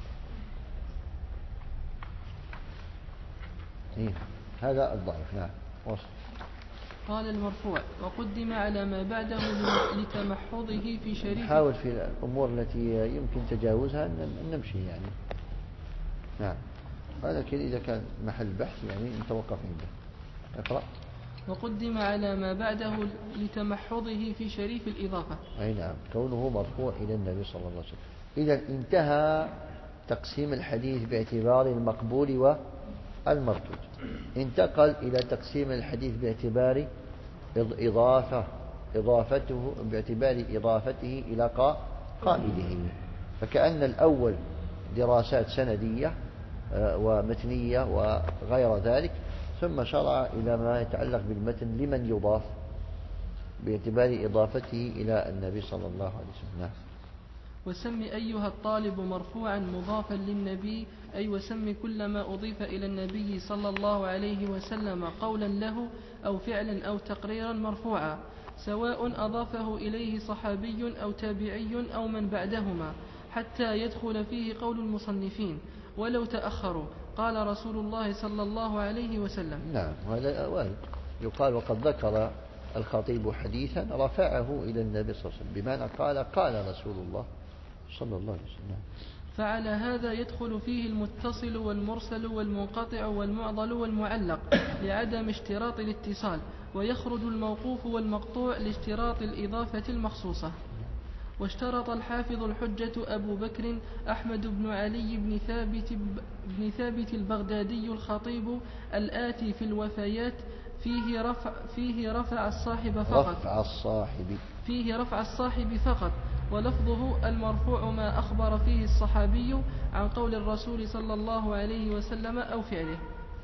هذا الضعيف. نعم. وصل. قال المرفوع وقدم على ما بعده لتمحضه في شريف. نحاول في الأمور التي يمكن تجاوزها أن نمشي يعني. نعم. هذا كده إذا كان محل بحث يعني نتوقف عنده. اقرأ. وقدم على ما بعده لتمحضه في شريف الإضافة. أي نعم. كونه مرفوع إلى النبي صلى الله عليه وسلم. إذا انتهى تقسيم الحديث باعتبار المقبول والمردود. انتقل إلى تقسيم الحديث باعتبار إضافته إلى قائله. فكأن الأول دراسات سندية ومتنية وغير ذلك ثم شرع إلى ما يتعلق بالمتن لمن يضاف باعتبار إضافته إلى النبي صلى الله عليه وسلم. وسم أيها الطالب مرفوعا مضافا للنبي أي وسم كل ما أضيف إلى النبي صلى الله عليه وسلم قولا له أو فعلا أو تقريرا مرفوعا سواء أضافه إليه صحابي أو تابعي أو من بعدهما حتى يدخل فيه قول المصنفين ولو تأخروا قال رسول الله صلى الله عليه وسلم. نعم. هذا وارد يقال وقد ذكر الخطيب حديثا رفعه إلى النبي صلى الله عليه وسلم بمعنى قال رسول الله صلى الله عليه وسلم. فعلى هذا يدخل فيه المتصل والمرسل والمنقطع والمعضل والمعلق لعدم اشتراط الاتصال ويخرج الموقوف والمقطوع لاشتراط الإضافة المخصوصة. واشترط الحافظ الحجة أبو بكر أحمد بن علي بن ثابت البغدادي الخطيب الآتي في الوفيات فيه رفع الصاحب فقط ولفظه المرفوع ما أخبر فيه الصحابي عن قول الرسول صلى الله عليه وسلم أو فعله.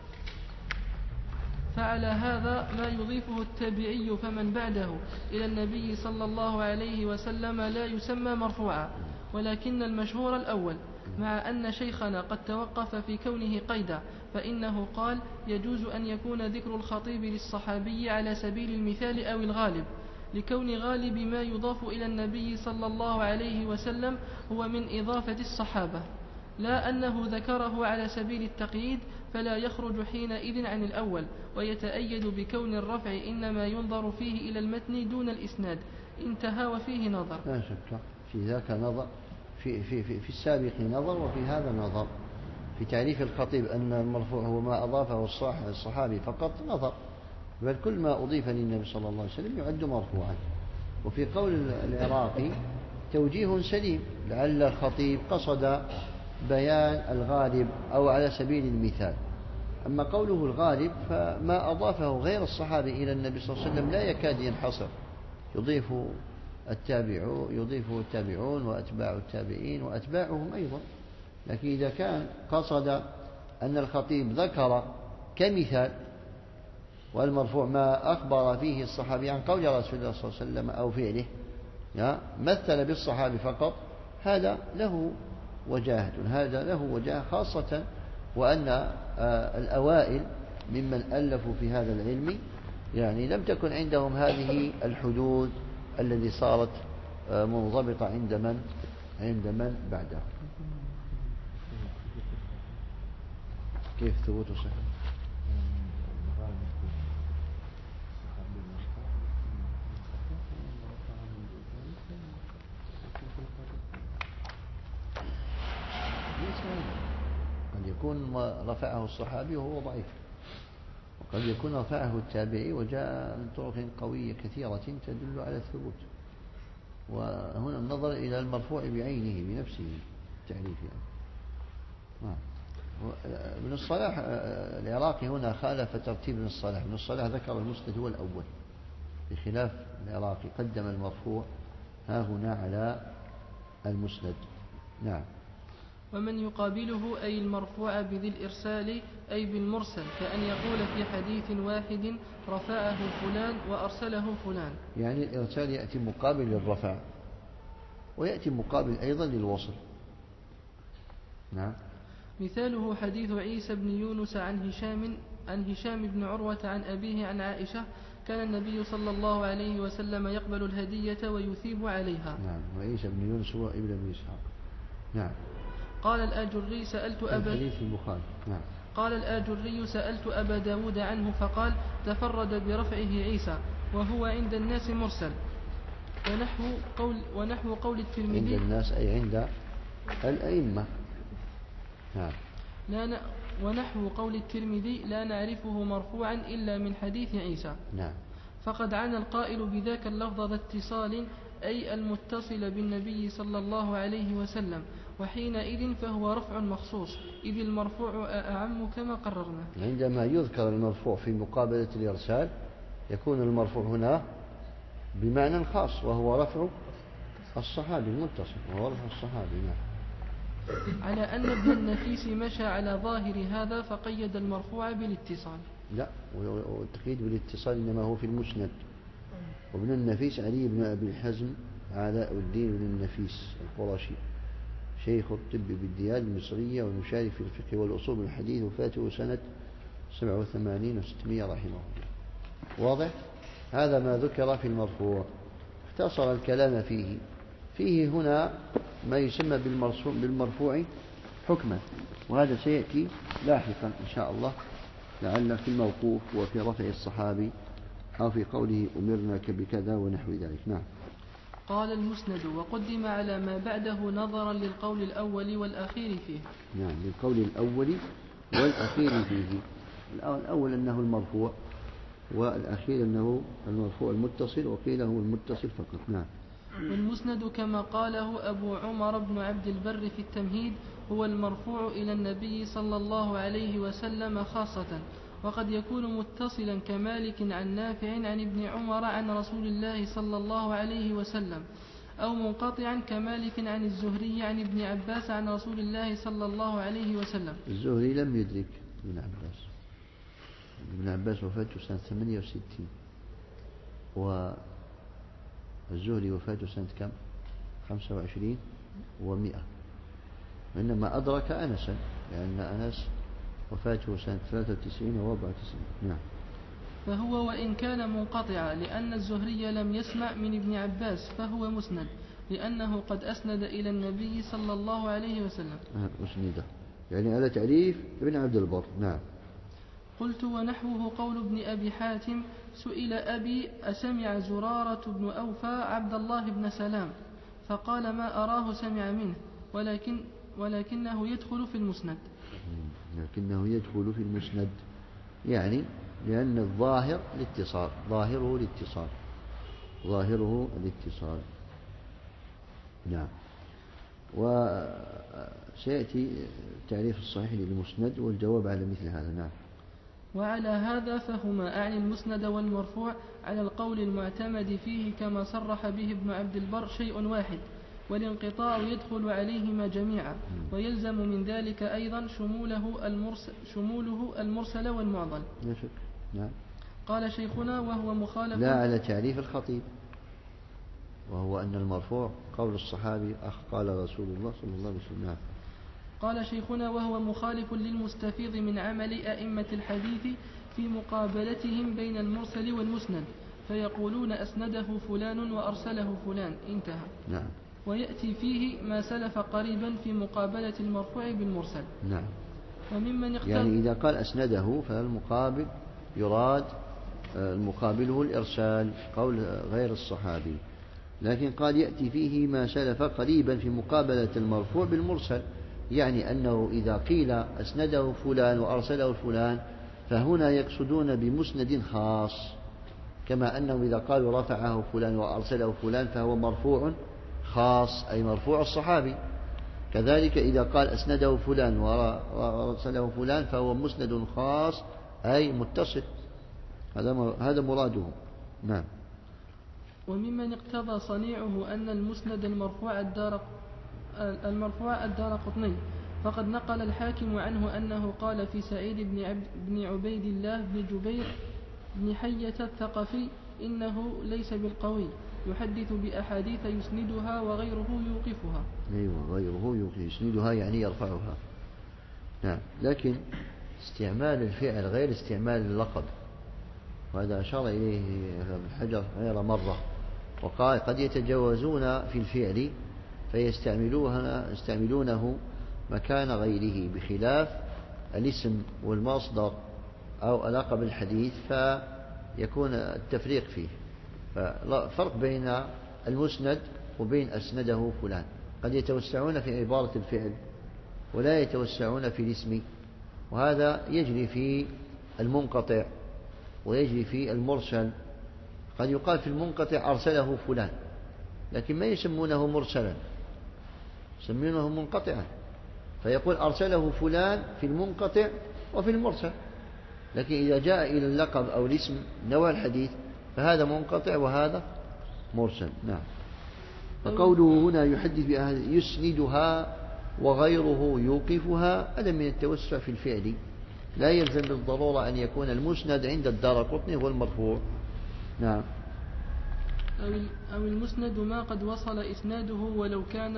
فعلى هذا ما يضيفه التابعي فمن بعده إلى النبي صلى الله عليه وسلم لا يسمى مرفوعا ولكن المشهور الأول مع أن شيخنا قد توقف في كونه قيدا فإنه قال يجوز أن يكون ذكر الخطيب للصحابي على سبيل المثال أو الغالب لكون غالب ما يضاف إلى النبي صلى الله عليه وسلم هو من إضافة الصحابة لا أنه ذكره على سبيل التقييد فلا يخرج حينئذ عن الأول، ويتأيد بكون الرفع إنما ينظر فيه إلى المتن دون الإسناد، انتهى وفيه نظر. لا شك في ذاك نظر، في السابق نظر، وفي هذا نظر. في تعريف الخطيب أن المرفوع هو ما أضافه الصحابي فقط نظر، بل كل ما أضيف للنبي صلى الله عليه وسلم يعد مرفوعا. وفي قول العراقي توجيه سليم، لعل الخطيب قصد بيان الغالب أو على سبيل المثال. أما قوله الغالب فما أضافه غير الصحابي إلى النبي صلى الله عليه وسلم لا يكاد ينحصر، يضيفه التابعون وأتباع التابعين وأتباعهم أيضا. لكن إذا كان قصد أن الخطيب ذكر كمثال والمرفوع ما أخبر فيه الصحابي عن قول رسول الله صلى الله عليه وسلم أو فعله، مثل بالصحابي فقط، هذا له وجاهة، خاصة وأن الأوائل ممن ألفوا في هذا العلم يعني لم تكن عندهم هذه الحدود التي صارت منضبطة عند من بعدهم. كيف ثبوت صحيح؟ قد يكون رفعه الصحابي وهو ضعيف، وقد يكون رفعه التابعي وجاء من طرق قوية كثيرة تدل على الثبوت. وهنا النظر إلى المرفوع بعينه بنفسه تعريف يعني. ابن الصلاح العراقي هنا خالف ترتيب ابن الصلاح. ابن الصلاح ذكر المسند هو الأول، بخلاف العراقي قدم المرفوع ها هنا على المسند. نعم. ومن يقابله أي المرفوع بذي الإرسال أي بالمرسل، كأن يقول في حديث واحد رفعه فلان وأرسله فلان. يعني الإرسال يأتي مقابل للرفع ويأتي مقابل أيضا للوصل. نعم. مثاله حديث عيسى بن يونس عن هشام بن عروة عن أبيه عن عائشة: كان النبي صلى الله عليه وسلم يقبل الهدية ويثيب عليها. نعم. وعيسى بن يونس هو ابن أبي إسحاق. نعم. قال الآجري سألت أبا داود عنه فقال: تفرد برفعه عيسى وهو عند الناس مرسل. ونحو قول الترمذي عند الناس أي عند الأئمة. نعم. ونحو قول الترمذي لا نعرفه مرفوعا إلا من حديث عيسى. نعم. فقد عنى القائل بذاك اللفظ ذا اتصال، أي المتصل بالنبي صلى الله عليه وسلم، وحينئذ فهو رفع مخصوص، إذ المرفوع أعم كما قررنا. عندما يذكر المرفوع في مقابلة الإرسال يكون المرفوع هنا بمعنى خاص، وهو رفع الصحابي المتصل، وهو رفع الصحابي. نعم. على أن ابن النفيس مشى على ظاهر هذا فقيد المرفوع بالاتصال. لا، والتقييد بالاتصال إنما هو في المسند. وابن النفيس علي بن أبي الحزم علاء الدين بن النفيس القرشي، شيخ الطب بالديار المصرية والمشارك في الفقه والأصول والحديث، وفاته سنة 87 و600 رحمه الله. واضح؟ هذا ما ذكر في المرفوع، اختصر الكلام فيه هنا ما يسمى بالمرفوع حكما، وهذا سيأتي لاحقا إن شاء الله، لعل في الموقوف وفي رفع الصحابي أو في قوله أمرنا بكذا ونحو ذلك. نعم. قال المسند: وقدم على ما بعده نظرا للقول الأول والأخير فيه. نعم، للقول الأول والأخير فيه. الأول أنه المرفوع، والأخير أنه المرفوع المتصل، وقيل هو المتصل فقط. نعم. والمسند كما قاله أبو عمر بن عبد البر في التمهيد هو المرفوع إلى النبي صلى الله عليه وسلم خاصة، وقد يكون متصلا كمالك عن نافع عن ابن عمر عن رسول الله صلى الله عليه وسلم، أو منقطعا كمالك عن الزهري عن ابن عباس عن رسول الله صلى الله عليه وسلم. الزهري لم يدرك ابن عباس وفاته سنة 68، والزهري وفاته سنة كم؟ 25 و100، وإنما أدرك أنسا، لأن أنس وفاته سنة 93 و94. نعم. فهو وإن كان منقطعا لأن الزهري لم يسمع من ابن عباس فهو مسند، لأنه قد أسند إلى النبي صلى الله عليه وسلم. أسند يعني على تعريف ابن عبد البر. نعم. قلت ونحوه قول ابن أبي حاتم سئل أبي أسمع زرارة بن أوفى عبد الله بن سلام فقال ما أراه سمع منه ولكنه يدخل في المسند. لكنه يدخل في المسند يعني لأن الظاهر الاتصال، ظاهره الاتصال. نعم. وسيأتي تعريف الصحيح للمسند والجواب على مثل هذا. نعم. وعلى هذا فهما أعني المسند والمرفوع على القول المعتمد فيه كما صرح به ابن عبد البر شيء واحد، والانقطاع يدخل عليهما جميعا، ويلزم من ذلك أيضا شموله المرسل والمعضل. لا شك. نعم. قال شيخنا وهو مخالف لا على تعريف الخطيب، وهو أن المرفوع قول الصحابي قال رسول الله صلى الله عليه وسلم. نعم. قال شيخنا وهو مخالف للمستفيض من عمل أئمة الحديث في مقابلتهم بين المرسل والمسند، فيقولون أسنده فلان وأرسله فلان، انتهى. نعم. ويأتي فيه ما سلف قريبا في مقابلة المرفوع بالمرسل. نعم. وممن يعني إذا قال أسنده فالمقابل يراد المقابله الإرسال قول غير الصحابي، لكن قال يأتي فيه ما سلف قريبا في مقابلة المرفوع بالمرسل، يعني أنه إذا قيل أسنده فلان وأرسله فلان فهنا يقصدون بمسند خاص، كما أنهم إذا قالوا رفعه فلان وأرسله فلان فهو مرفوع خاص أي مرفوع الصحابي. كذلك إذا قال أسنده فلان وأرسله فلان فهو مسند خاص أي متصل. هذا مراده. نعم. وممن اقتضى صنيعه أن المسند المرفوع الدارقطني، فقد نقل الحاكم عنه أنه قال في سعيد بن عبيد الله بن جبير بن حية الثقفي إنه ليس بالقوي، يحدث بأحاديث يسندها وغيره يوقفها. أيوة، غيره يسندها يعني يرفعها. نعم. لكن استعمال الفعل غير استعمال اللقب، وهذا أشار إليه ابن حجر غير مرة، وقال قد يتجاوزون في الفعل فيستعملونه مكان غيره بخلاف الاسم والمصدر أو لقب الحديث فيكون التفريق فيه. فرق بين المسند وبين أسنده فلان، قد يتوسعون في عبارة الفعل ولا يتوسعون في الاسم، وهذا يجري في المنقطع ويجري في المرسل. قد يقال في المنقطع أرسله فلان، لكن ما يسمونه مرسلا، يسمونه منقطعا، فيقول أرسله فلان في المنقطع وفي المرسل. لكن إذا جاء إلى اللقب أو الاسم نوع الحديث فهذا منقطع وهذا مرسل. نعم. فقوله هنا يحدث بأهل يسندها وغيره يوقفها، هذا من التوسع في الفعل، لا يلزم بالضرورة أن يكون المسند عند الدارقطني هو المرفوع. نعم. أو المسند ما قد وصل إسناده ولو كان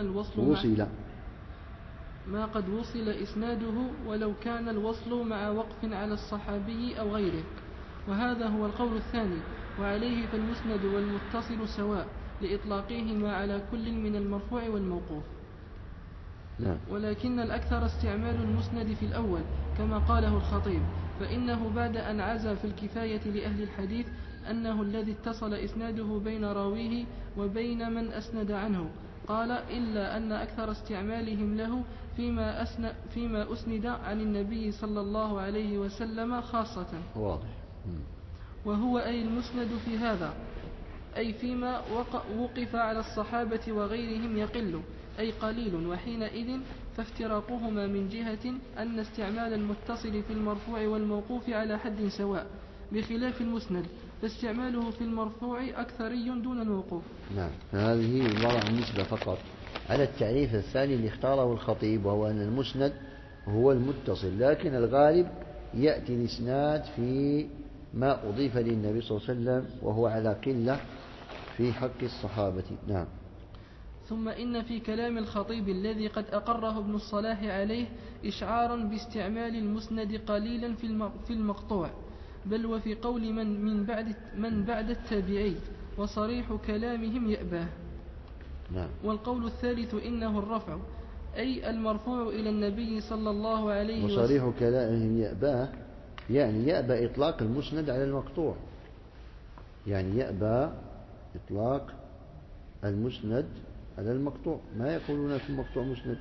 الوصل مع وقف على الصحابي أو غيره، وهذا هو القول الثاني، وعليه فالمسند والمتصل سواء لإطلاقهما على كل من المرفوع والموقوف. نعم. ولكن الأكثر استعمال المسند في الأول كما قاله الخطيب، فإنه بعد أن عزى في الكفاية لأهل الحديث أنه الذي اتصل إسناده بين راويه وبين من أسند عنه، قال إلا أن أكثر استعمالهم له فيما أسند عن النبي صلى الله عليه وسلم خاصة. واضح. وهو أي المسند في هذا أي فيما وقف على الصحابة وغيرهم يقل أي قليل، وحينئذ فافتراقهما من جهة أن استعمال المتصل في المرفوع والموقوف على حد سواء، بخلاف المسند فاستعماله في المرفوع أكثري دون الموقوف. نعم. هذه عبارة عن نسبة فقط على التعريف الثاني اللي اختاره الخطيب، وهو أن المسند هو المتصل، لكن الغالب يأتي الإسناد في ما أضيف للنبي صلى الله عليه وسلم وهو على قلة في حق الصحابة. نعم. ثم إن في كلام الخطيب الذي قد أقره ابن الصلاح عليه إشعارا باستعمال المسند قليلا في المقطوع، بل وفي قول من بعد التابعي، وصريح كلامهم يأباه. نعم. والقول الثالث إنه الرفع، أي المرفوع إلى النبي صلى الله عليه وسلم. وصريح كلامهم يأباه يعني يأبى إطلاق المسند على المقطوع، يعني يأبى إطلاق المسند على المقطوع، ما يقولون في المقطوع مسند.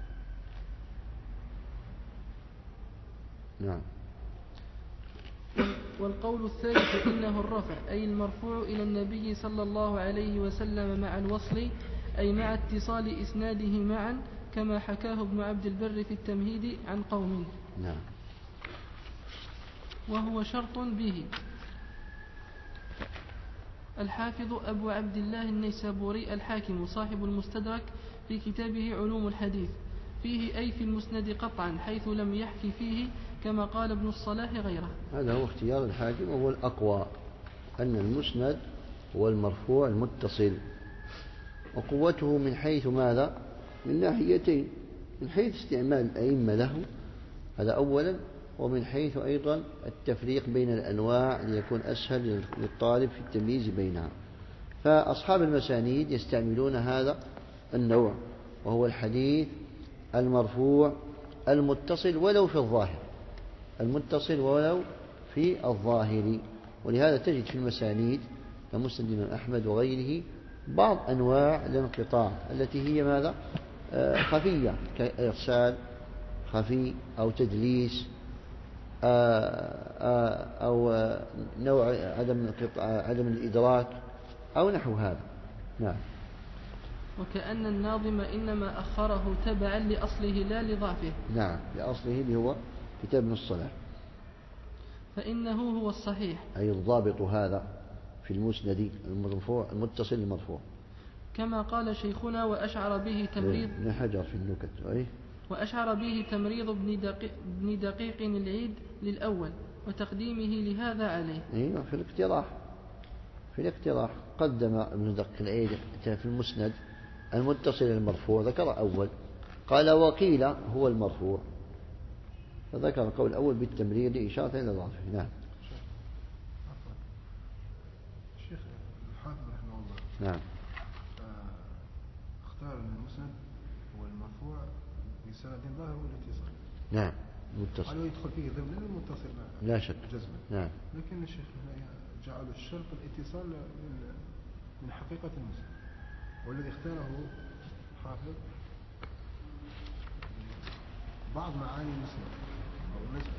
نعم. والقول الثالث إنه الرفع أي المرفوع إلى النبي صلى الله عليه وسلم مع الوصل أي مع اتصال إسناده معا كما حكاه ابن عبد البر في التمهيد عن قوم. نعم. وهو شرط به. الحافظ أبو عبد الله النيسابوري الحاكم صاحب المستدرك في كتابه علوم الحديث فيه أي في المسند قطعا حيث لم يحكي فيه كما قال ابن الصلاح غيره. هذا هو اختيار الحاكم وهو الأقوى، أن المسند هو المرفوع المتصل، وقوته من حيث ماذا؟ من ناحيتين، من حيث استعمال الأئمة له هذا أولا، ومن حيث أيضا التفريق بين الأنواع ليكون أسهل للطالب في التمييز بينها. فأصحاب المسانيد يستعملون هذا النوع وهو الحديث المرفوع المتصل ولو في الظاهر، المتصل ولو في الظاهر. ولهذا تجد في المسانيد كمسند الإمام أحمد وغيره بعض أنواع الانقطاع التي هي ماذا؟ خفية، كإرسال خفي أو تدليس أو نوع عدم الإدراك أو نحو هذا. نعم. وكأن الناظم إنما أخره تبعا لأصله لا لضعفه. نعم، لأصله اللي هو كتاب ابن الصلاح. فإنه هو الصحيح أي الضابط هذا في المسند المرفوع المتصل المرفوع، كما قال شيخنا وأشعر به تمريض ابن حجر في النكت. وأشعر به تمريض ابن دقيق العيد للأول وتقديمه لهذا عليه. أيوة، في الاقتراح قدم ابن دقيق العيد في المسند المتصل المرفوع، ذكر أول، قال وقيل هو المرفوع، فذكر القول الأول بالتمرير لإشارة إلى ضعفه. نعم. الشيخ الحافظ رحمه الله نعم. اختار أن المسند هو المرفوع بسند ظاهر والاتصال. نعم، متصل. قالوا يدخل فيه ضمن المتصل لا شك جزما. نعم. لكن الشيخ جعلوا الشرط الاتصال من حقيقة المسند، والذي اختاره حافظ بعض معاني المسند أو نسبة.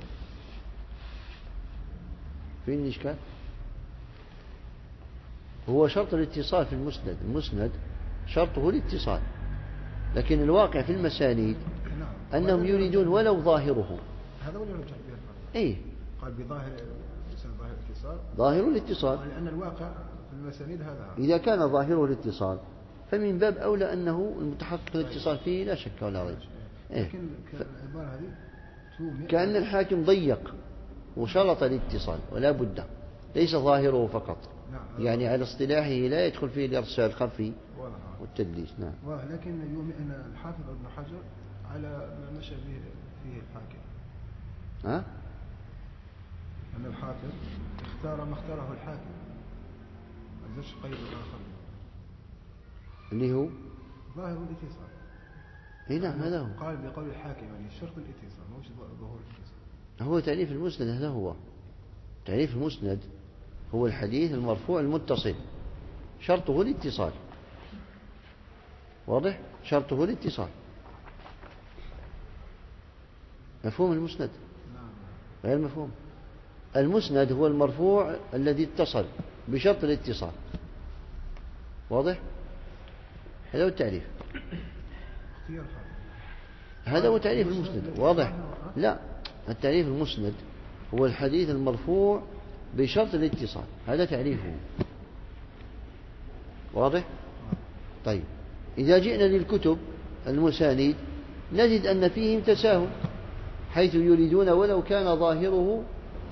فين الإشكال؟ هو شرط الاتصال في المسند شرطه الاتصال، لكن الواقع في المسانيد أنهم يريدون ولو ظاهره. هذا هو اللي رجع به الفرق. إيه؟ قال بظاهر ظاهر الاتصال. ظاهر الاتصال. لأن الواقع في المسانيد هذا. إذا كان ظاهره الاتصال فمن باب أولى أنه المتحقق الاتصال فيه لا شك ولا ريب. إيه؟ لكن العبارة هذه كأن الحاكم ضيق وشرط الاتصال ولا بد، ليس ظاهره فقط. نعم. يعني على اصطلاحه لا يدخل فيه الإرسال الخفي والتدليس. نعم. ولكن يومئ أن الحافظ ابن حجر على ما مشى به فيه الحاكم. ها؟ أن الحافظ اختار ما اختاره الحاكم، ما زادش قيد آخر اللي هو ظاهر الاتصال. اي نعم، هذا هو. قال بقول الحاكم يعني شرط الاتصال مش ظهور الاتصال. هو تعريف المسند، هذا هو تعريف المسند، هو الحديث المرفوع المتصل شرطه الاتصال. واضح؟ شرطه الاتصال. مفهوم المسند؟ غير مفهوم. المسند هو المرفوع الذي اتصل بشرط الاتصال. واضح؟ هذا هو التعريف. هذا هو تعريف المسند. واضح؟ لا، التعريف المسند هو الحديث المرفوع بشرط الاتصال، هذا تعريفه. واضح؟ طيب، إذا جئنا للكتب المسانيد نجد أن فيهم تساهل، حيث يريدون ولو كان ظاهره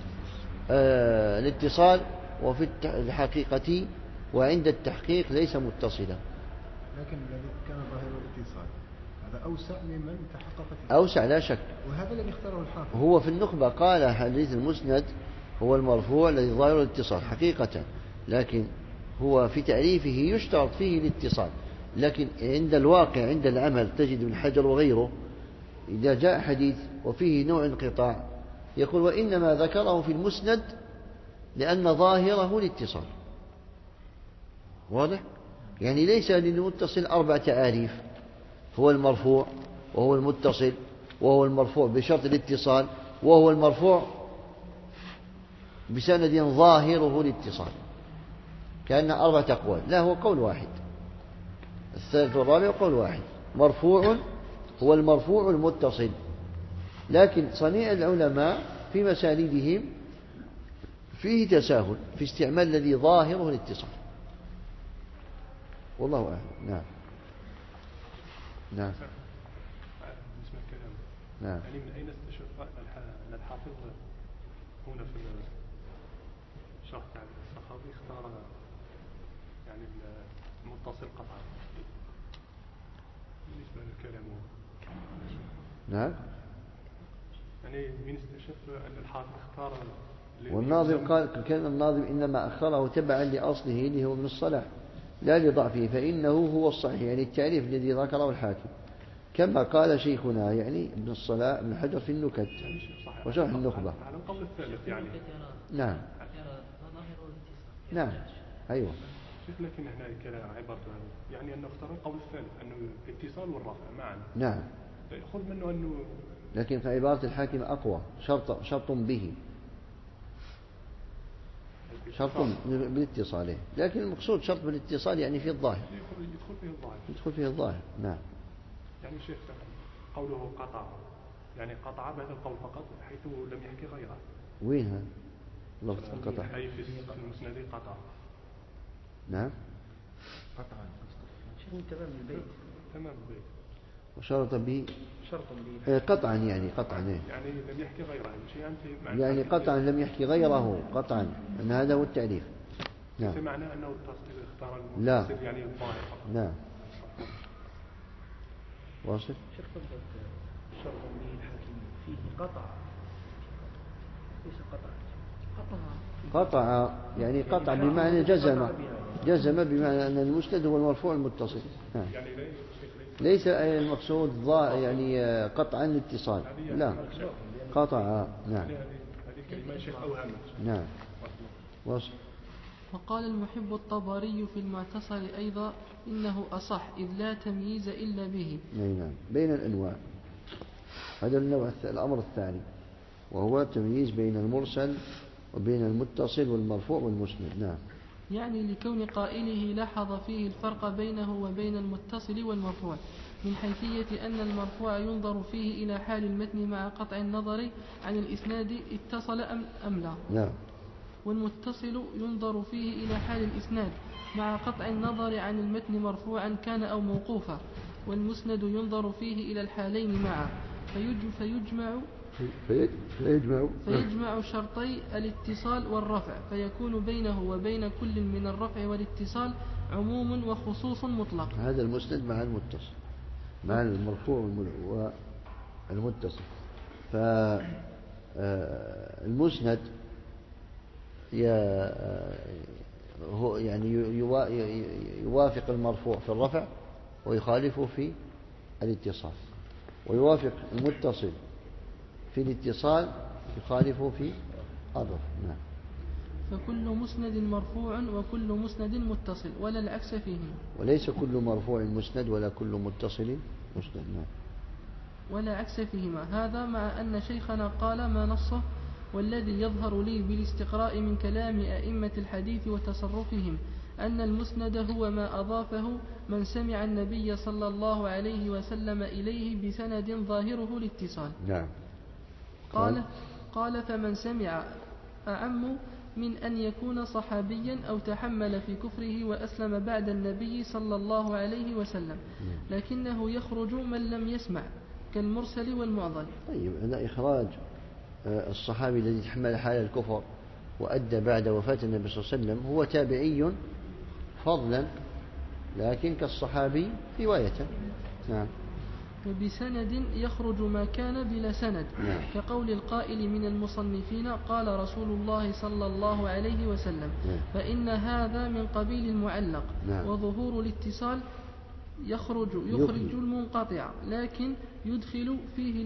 الاتصال وفي الحقيقة وعند التحقيق ليس متصلا. لكن الذي كان ظاهره الاتصال هذا أوسع ممن تحقق فيه. أوسع لا شك. وهذا الذي اختاره الحافظ. هو في النخبة قال حديث المسند هو المرفوع الذي ظاهره الاتصال حقيقة، لكن هو في تعريفه يشترط فيه الاتصال، لكن عند الواقع عند العمل تجد ابن حجر وغيره إذا جاء حديث وفيه نوع انقطاع يقول وإنما ذكره في المسند لأن ظاهره الاتصال. واضح؟ يعني ليس للمتصل 4 تعاريف، هو المرفوع وهو المتصل وهو المرفوع بشرط الاتصال وهو المرفوع بسند ظاهره الاتصال، كأنه 4 أقوال. لا، هو قول واحد، الثالث والرابع قول واحد، مرفوع هو المرفوع المتصل. لكن صنيع العلماء في مسانيدهم فيه تساهل في استعمال الذي ظاهره الاتصال، والله أعلم. نعم نعم بالنسبة للكلام نعم. يعني من أين استشف أن الحافظ هنا في الشرح تاع السخاوي اختار يعني المتصل قطعا بالنسبة للكلام؟ نعم. يعني من استشف أن الحافظ اختار والناظم قال كان الناظم إنما أخره تبعا لأصله اللي هو ابن الصلاح لا لضعفه فإنه هو الصحيح، يعني التعريف الذي ذكره الحاكم كما قال شيخنا يعني ابن الصلاح ابن حجر في النكت وشرح النخبة. على القول الثالث يعني. نعم نعم أيوة. شيخ لكن هنا كلا عبارته يعني أنه اختار القول الثالث أنه الاتصال والرفع معا. نعم. يأخذ منه أنه لكن في عبارة الحاكم أقوى، شرط به، شرط بالاتصال، لكن المقصود شرط بالاتصال يعني في الظاهر، يدخل فيه الظاهر. نعم. يعني شيخ قوله قطع يعني قطع بهذا القول فقط حيث لم يحكي غيره. وين هذا لفظ القطع؟ أي في المسند قطع. نعم. قطعا شيخ تمام البيت. تمام البيت. وشرط به شرط به قطعا يعني قطعا يعني لم يحكي غيره شيئا يعني قطعا لم يحكي غيره قطعا أن هذا هو التعريف. نعم. ليس معناه أنه اختار لا. المتصل يعني الظاهر فقط. نعم. واصل. شيخ فضلت شرط به الحاكم فيه قطع ليس قطع يعني قطع بمعنى جزم بمعنى أن المسند هو المرفوع المتصل. نعم. يعني ليس المقصود يعني قطعا الاتصال، لا قطع. نعم. هذه كلمة شيخ أوهام. نعم. واصل. وقال المحب الطبري في المعتصر أيضا إنه أصح إذ لا تمييز إلا به. نعم. بين الأنواع، هذا النوع الأمر الثاني وهو التمييز بين المرسل وبين المتصل والمرفوع والمسند. نعم. يعني لكون قائله لاحظ فيه الفرق بينه وبين المتصل والمرفوع من حيثية أن المرفوع ينظر فيه إلى حال المتن مع قطع النظر عن الإسناد اتصل أم لا. نعم. والمتصل ينظر فيه إلى حال الإسناد مع قطع النظر عن المتن مرفوعا كان أو موقوفا، والمسند ينظر فيه إلى الحالين معا فيجمع شرطي الاتصال والرفع فيكون بينه وبين كل من الرفع والاتصال عموم وخصوص مطلق. هذا المسند مع المتصل مع المرفوع والمتصل. فالمسند يعني يوافق المرفوع في الرفع ويخالفه في الاتصال، ويوافق المتصل في الاتصال يخالفه في الرفع. نعم. فكل مسند مرفوع وكل مسند متصل ولا العكس فيه. وليس كل مرفوع مسند ولا كل متصل مسند. نعم. ولا عكس فيهما. هذا مع أن شيخنا قال ما نصه والذي يظهر لي بالاستقراء من كلام أئمة الحديث وتصرفهم أن المسند هو ما أضافه من سمع النبي صلى الله عليه وسلم إليه بسند ظاهره الاتصال. نعم. قال فمن سمع أعم من أن يكون صحابيا أو تحمل في كفره وأسلم بعد النبي صلى الله عليه وسلم، لكنه يخرج من لم يسمع كالمرسل والمعضل. طيب هذا إخراج الصحابي الذي تحمل حال الكفر وأدى بعد وفاة النبي صلى الله عليه وسلم هو تابعي فضلا لكن كالصحابي رواية. نعم. وبسند يخرج ما كان بلا سند. نعم. كقول القائل من المصنفين قال رسول الله صلى الله عليه وسلم. نعم. فإن هذا من قبيل المعلق. نعم. وظهور الاتصال يخرج المنقطع، لكن يدخل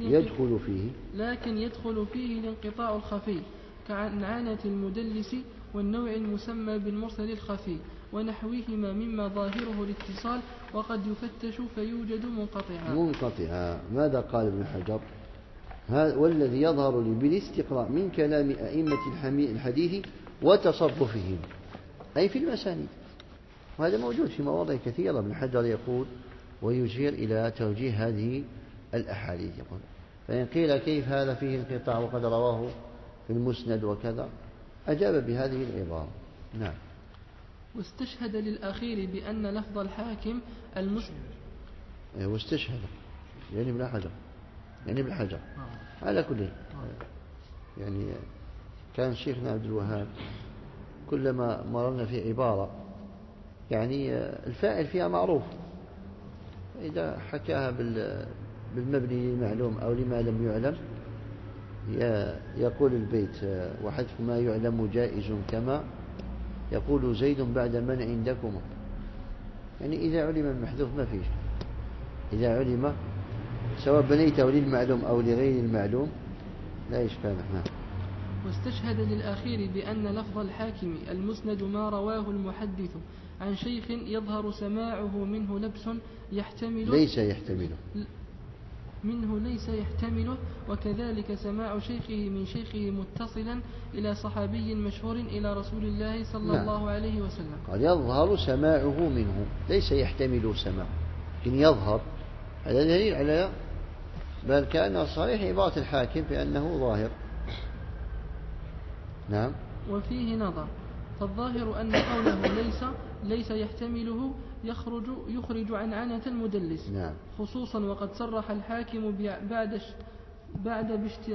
فيه الانقطاع الخفي كعنعنة المدلس والنوع المسمى بالمرسل الخفي ونحوهما مما ظاهره الاتصال، وقد يفتش فيوجد منقطعا. ماذا قال ابن حجر؟ والذي يظهر لي بالاستقراء من كلام أئمة الحديث وتصرفهم أي في المسانيد، وهذا موجود في مواضع كثيرة. ابن حجر يقول ويشير إلى توجيه هذه الأحاديث، يقول فإن قيل كيف هذا فيه انقطاع وقد رواه في المسند وكذا، أجاب بهذه العبارة. نعم. واستشهد للأخير بأن لفظ الحاكم المسند واستشهد يعني ابن حجر على كل يعني كان شيخنا عبد الوهاب كلما مررنا في عبارة يعني الفاعل فيها معروف، إذا حكاها بالمبني للمعلوم أو لما لم يعلم يقول البيت وحذف ما يعلم جائز كما يقول زيد بعد من عندكم. يعني إذا علم المحذوف ما فيش، إذا علم سواء بنيته للمعلوم أو لغير المعلوم لا إشكال. واستشهد للأخير بأن لفظ الحاكم المسند ما رواه المحدث عن شيخ يظهر سماعه منه ليس يحتمله وكذلك سماع شيخه من شيخه متصلا إلى صحابي مشهور إلى رسول الله صلى الله عليه وسلم. قال يظهر سماعه منه ليس يحتمل سماع، لكن يظهر. هذا دليل على بل كان صحيح عبارة الحاكم بأنه ظاهر. نعم. وفيه نظر، فالظاهر أن قوله ليس يحتمله يخرج عن عنة المدلس. نعم. خصوصا وقد صرح الحاكم بعد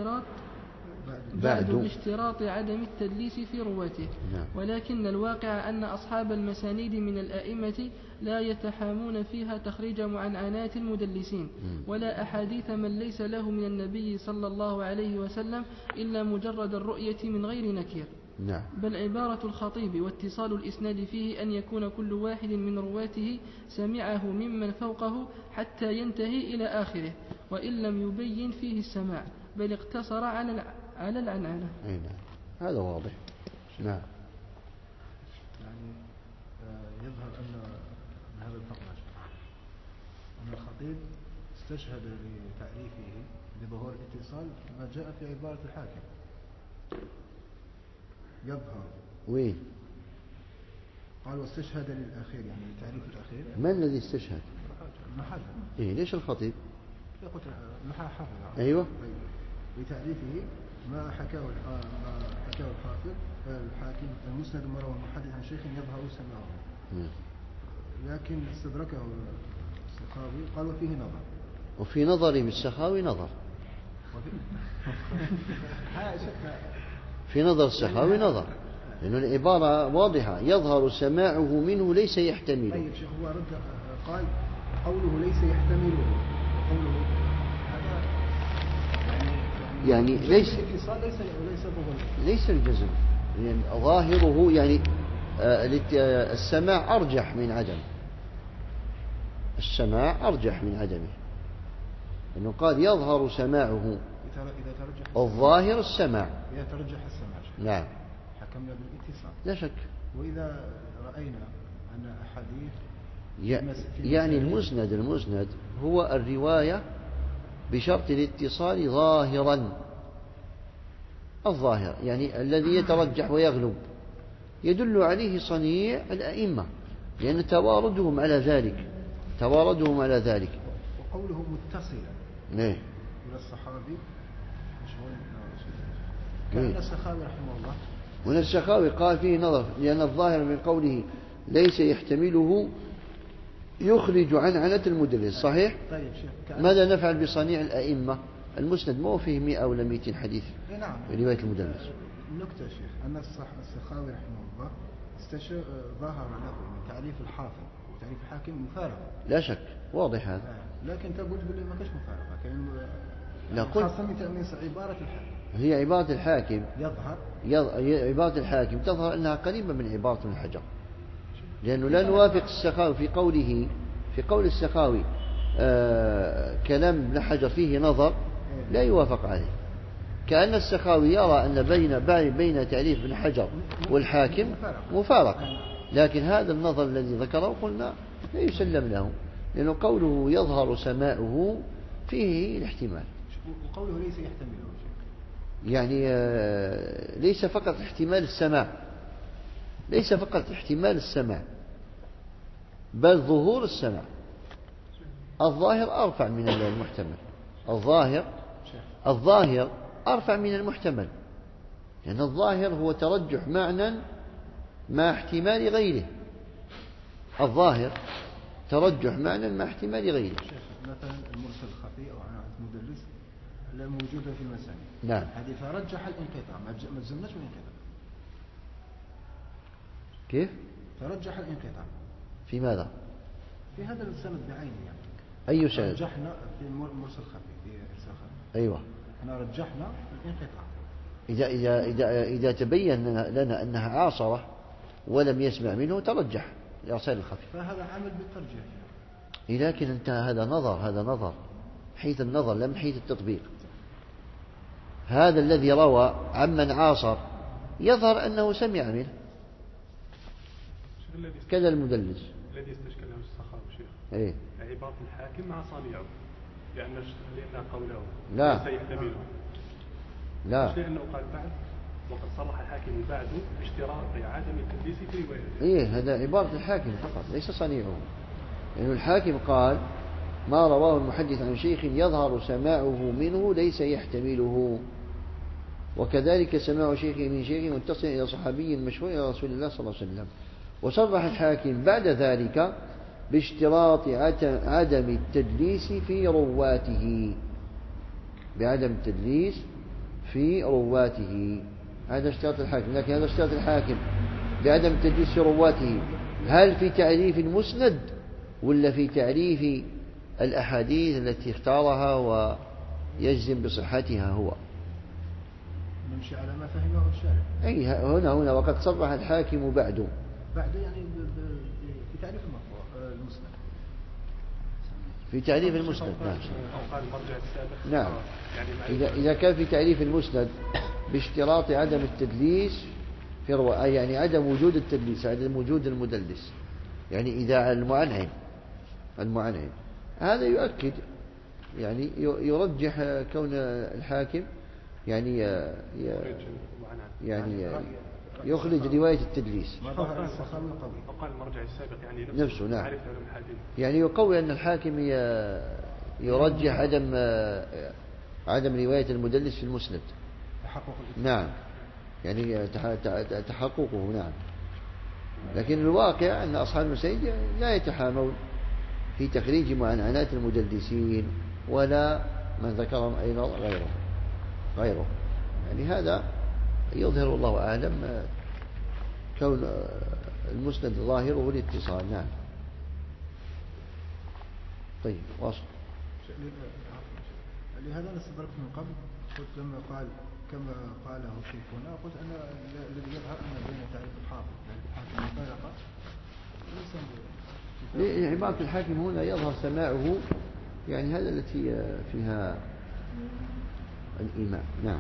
باشتراط عدم التدليس في رواته. نعم. ولكن الواقع أن أصحاب المسانيد من الأئمة لا يتحامون فيها تخريج معنعنات المدلسين ولا أحاديث من ليس له من النبي صلى الله عليه وسلم إلا مجرد الرؤية من غير نكير. نعم. بل عبارة الخطيب واتصال الإسناد فيه أن يكون كل واحد من رواته سمعه ممن فوقه حتى ينتهي إلى آخره، وإن لم يبين فيه السماع بل اقتصر على العنعنة. نعم. هذا واضح. نعم. يعني يظهر أن هذا الفقرة أن الخطيب استشهد لتعريفه بظهور الاتصال ما جاء في عبارة الحاكم. يظهر وين؟ قال واستشهد للأخير يعني لتعريف الأخير. من الذي استشهد؟ المحافظ. ليش الخطيب؟ يقول المحافظ. أيوة. لتعريفه ما حكاه الحاكم المسند ما رواه المحدث عن شيخ يظهر سماعه. لكن استدركه السخاوي قال وفيه نظر. وفي نظري بالسخاوي نظر. في نظر السخاوي نظر، لأن العبارة واضحة يظهر سماعه منه ليس يحتمله. طيب شيخ هو رد قال قوله ليس يحتمله وقوله هذا يعني ليس الجزم، يعني ظاهره يعني السماع أرجح من عدم، السماع أرجح من عدمه، لأنه قال يظهر سماعه الظاهر السماع. إذا ترجح السماع نعم حكمنا بالاتصال لا شك. وإذا رأينا أن أحاديث يعني المسند هو الرواية بشرط الاتصال ظاهرا، الظاهر يعني الذي يترجح ويغلب يدل عليه صنيع الأئمة لأن تواردهم على ذلك. وقوله متصلا إلى الصحابي كان السخاوي رحمه الله وأن السخاوي قال فيه نظر، لأن الظاهر من قوله ليس يحتمله يخرج عن عنة المدلس. صحيح. طيب شيخ ماذا نفعل بصنيع الأئمة؟ المسند ما هو فيه 100 ولا 200 حديث. نعم. رواية المدلس. النكتة شيخ أن السخاوي رحمه الله ظهر له من تعريف الحافظ وتعريف الحاكم مفارقة. لا شك واضح هذا. لكن تقول بالله ما كش مفارقة كأن لا قلت خاصة من عبارة الحاكم. هي عبارة الحاكم عبارة الحاكم تظهر أنها قريبة من عبارة ابن حجر، لأنه لا نوافق السخاوي في قوله في قول السخاوي كلام ابن حجر فيه نظر لا يوافق عليه، كأن السخاوي يرى أن بين تعريف ابن حجر والحاكم مفارقة، لكن هذا النظر الذي ذكره قلنا لا يسلم له، لأنه قوله يظهر سماؤه فيه الاحتمال، وقوله ليس يحتمله يعني ليس فقط احتمال السماع، ليس فقط احتمال السماع بل ظهور السماع. الظاهر أرفع من المحتمل، الظاهر أرفع من المحتمل، لأن الظاهر هو ترجح معنى مع احتمال غيره، الظاهر ترجح معنى مع احتمال غيره. مثلا المرسل الخفي أو عناعة المدلس لا موجودة في المسانيد، نعم، هذه فرجح الانقطاع، ما تزمناش الانقطاع. كيف؟ فرجح الانقطاع في ماذا؟ في هذا السند بعينه يعني. أي سند؟ رجحنا في المرسل الخفي في إرسال خفي. أيوة، احنا رجحنا الانقطاع. إذا تبين لنا أنها عاصرة ولم يسمع منه ترجح الإرسال الخفي، فهذا عمل بالترجيح. لكن انت هذا نظر حيث النظر لا من حيث التطبيق. هذا الذي روى عمن عاصر يظهر أنه سمع منه، كذا المدلس الذي استشكل له السخاوي شيخ إيه؟ عبارة الحاكم مع صانعه، لأن قوله لا. ليس يحتمله، لا، لأنه قال بعد وقد صرح الحاكم بعد باشتراط عدم التدليس في روايته. إيه، هذا عبارة الحاكم فقط ليس صنيعه، لأن الحاكم قال ما رواه المحدث عن شيخ يظهر سماعه منه ليس يحتمله، وكذلك سماع شيخ من شيخ متصل إلى صحابي مشهور إلى رسول الله صلى الله عليه وسلم. وصرح الحاكم بعد ذلك باشتراط عدم التدليس في رواته، بعدم التدليس في رواته، هذا اشتراط الحاكم. لكن هذا اشتراط الحاكم بعدم التدليس في رواته هل في تعريف المسند ولا في تعريف الأحاديث التي اختارها ويجزم بصحتها هو؟ نمشي على ما فهمه الشارع. أي هنا وقد صرح الحاكم بعد يعني في تعريف المرفوع المسند، في تعريف المسند. نعم، أو قال المرجع السابق. نعم، يعني إذا كان في تعريف المسند باشتراط عدم التدليس في يعني عدم وجود التدليس، عدم وجود المدلس، يعني إذا المعنعن هذا يؤكد يعني يرجح كون الحاكم يعني يخرج رواية التدليس. وقال المرجع السابق يعني نفسه نعم، يعني يقوي أن الحاكم يرجح عدم رواية المدلس في المسند. نعم، يعني تحققه. نعم، لكن الواقع أن أصحاب المسانيد لا يتحامون في تخريج معنعنات المدلسين ولا من ذكرهم أيضا غيره. يعني هذا يظهر الله أعلم كون المسند ظاهره الاتصال. نعم. طيب واصل. لهذا أنا استدركت من قبل، قلت كما قاله شيخنا، قلت أن الذي يظهر أن بين تعريف الحاكم مفارقة عبارة الحاكم هنا يظهر سماعه، يعني هذا التي فيها الإيمان. نعم.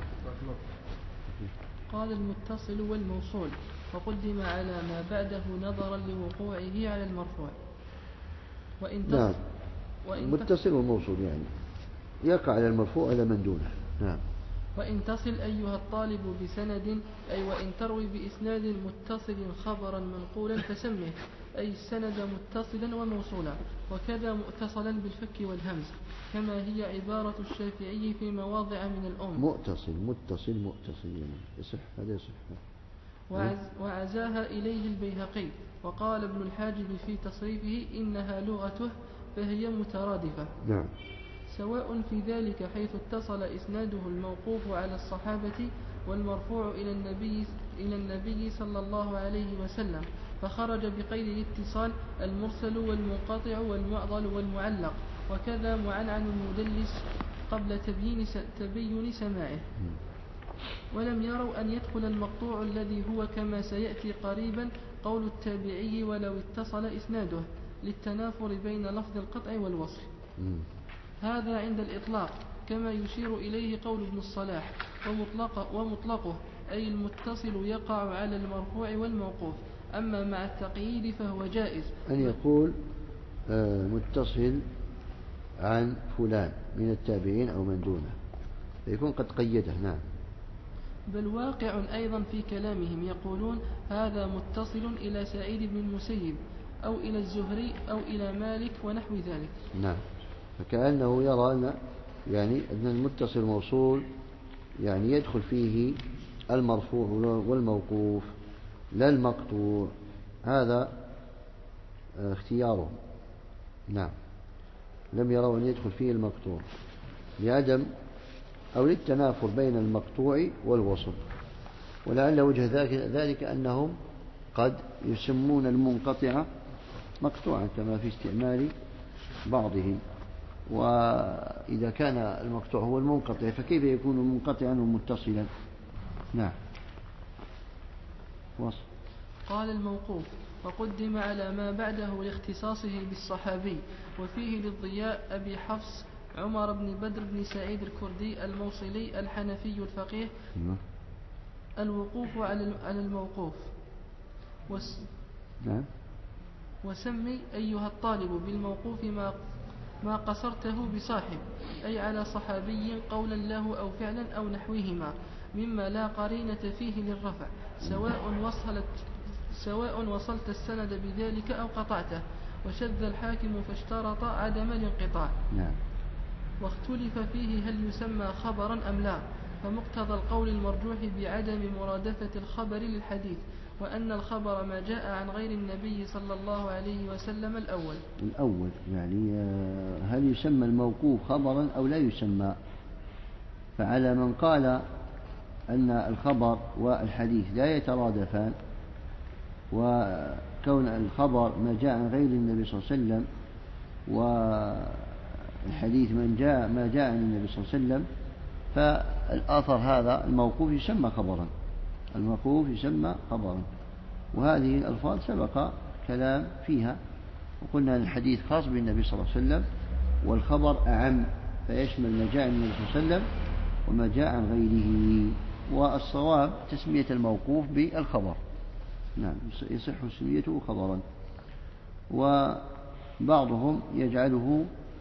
قال المتصل والموصول وقدم على ما بعده نظرا لوقوعه على المرفوع. نعم، المتصل والموصول يعني يقع على المرفوع على من دونه. نعم. وإن تصل أيها الطالب بسند، أي وإن تروي بإسناد متصل خبرا منقولا فسمه، أي السند متصلا وموصولا، وكذا متصلا بالفك والهمز، كما هي عبارة الشافعي في مواضع من الأم. متصل يعني يصح، هذا يصح. وعزاها إليه البيهقي، وقال ابن الحاجب في تصريفه إنها لغته فهي مترادفة. نعم. سواء في ذلك حيث اتصل إسناده الموقوف على الصحابة والمرفوع إلى النبي صلى الله عليه وسلم، فخرج بقيد الاتصال المرسل والمنقطع والمعضل والمعلق، وكذا معنعن المدلس قبل تبين سماعه. ولم يروا أن يدخل المقطوع الذي هو كما سيأتي قريبا قول التابعي ولو اتصل إسناده، للتنافر بين لفظ القطع والوصل. مم. هذا عند الإطلاق، كما يشير إليه قول ابن الصلاح: ومطلقه أي المتصل يقع على المرفوع والموقوف. أما مع التقييد فهو جائز أن يقول متصل عن فلان من التابعين أو من دونه، فيكون قد قيده. نعم. بل واقع أيضا في كلامهم، يقولون هذا متصل إلى سعيد بن المسيب أو إلى الزهري أو إلى مالك ونحو ذلك. نعم. فكأنه يرى أن المتصل موصول يعني يدخل فيه المرفوع والموقوف لا المقطوع. هذا اختياره. نعم. لم يروا أن يدخل فيه المقطوع لعدم أو للتنافر بين المقطوع والوصل. ولعل وجه ذلك أنهم قد يسمون المنقطع مقطوعا كما في استعمال بعضهم. وإذا كان المقطوع هو المنقطع فكيف يكون منقطعا ومتصلا؟ نعم. وصل. قال الموقوف: وقدم على ما بعده لاختصاصه بالصحابي. وفيه للضياء أبي حفص عمر بن بدر بن سعيد الكردي الموصلي الحنفي الفقيه الوقوف على الموقوف. نعم. وسمي أيها الطالب بالموقوف ما قصرته بصاحب، أي على صحابي قولا له أو فعلا أو نحوهما، مما لا قرينة فيه للرفع، سواء وصلت السند بذلك أو قطعته. وشذ الحاكم فاشترط عدم الانقطاع. نعم. واختلف فيه هل يسمى خبرا أم لا، فمقتضى القول المرجوح بعدم مرادفة الخبر للحديث، وأن الخبر ما جاء عن غير النبي صلى الله عليه وسلم الأول يعني هل يسمى الموقوف خبرا أو لا يسمى؟ فعلى من قال أن الخبر والحديث لا يترادفان، وكون الخبر ما جاء عن غير النبي صلى الله عليه وسلم والحديث ما جاء عن النبي صلى الله عليه وسلم، فالآثر هذا الموقوف يسمى خبرا. الموقوف يسمى خبرا. وهذه الألفاظ سبق كلام فيها، وقلنا أن الحديث خاص بالنبي صلى الله عليه وسلم، والخبر أعم فيشمل ما جاء عن النبي صلى الله عليه وسلم وما جاء عن غيره. والصواب تسمية الموقوف بالخبر. نعم، يصح تسميته خبرا. وبعضهم يجعله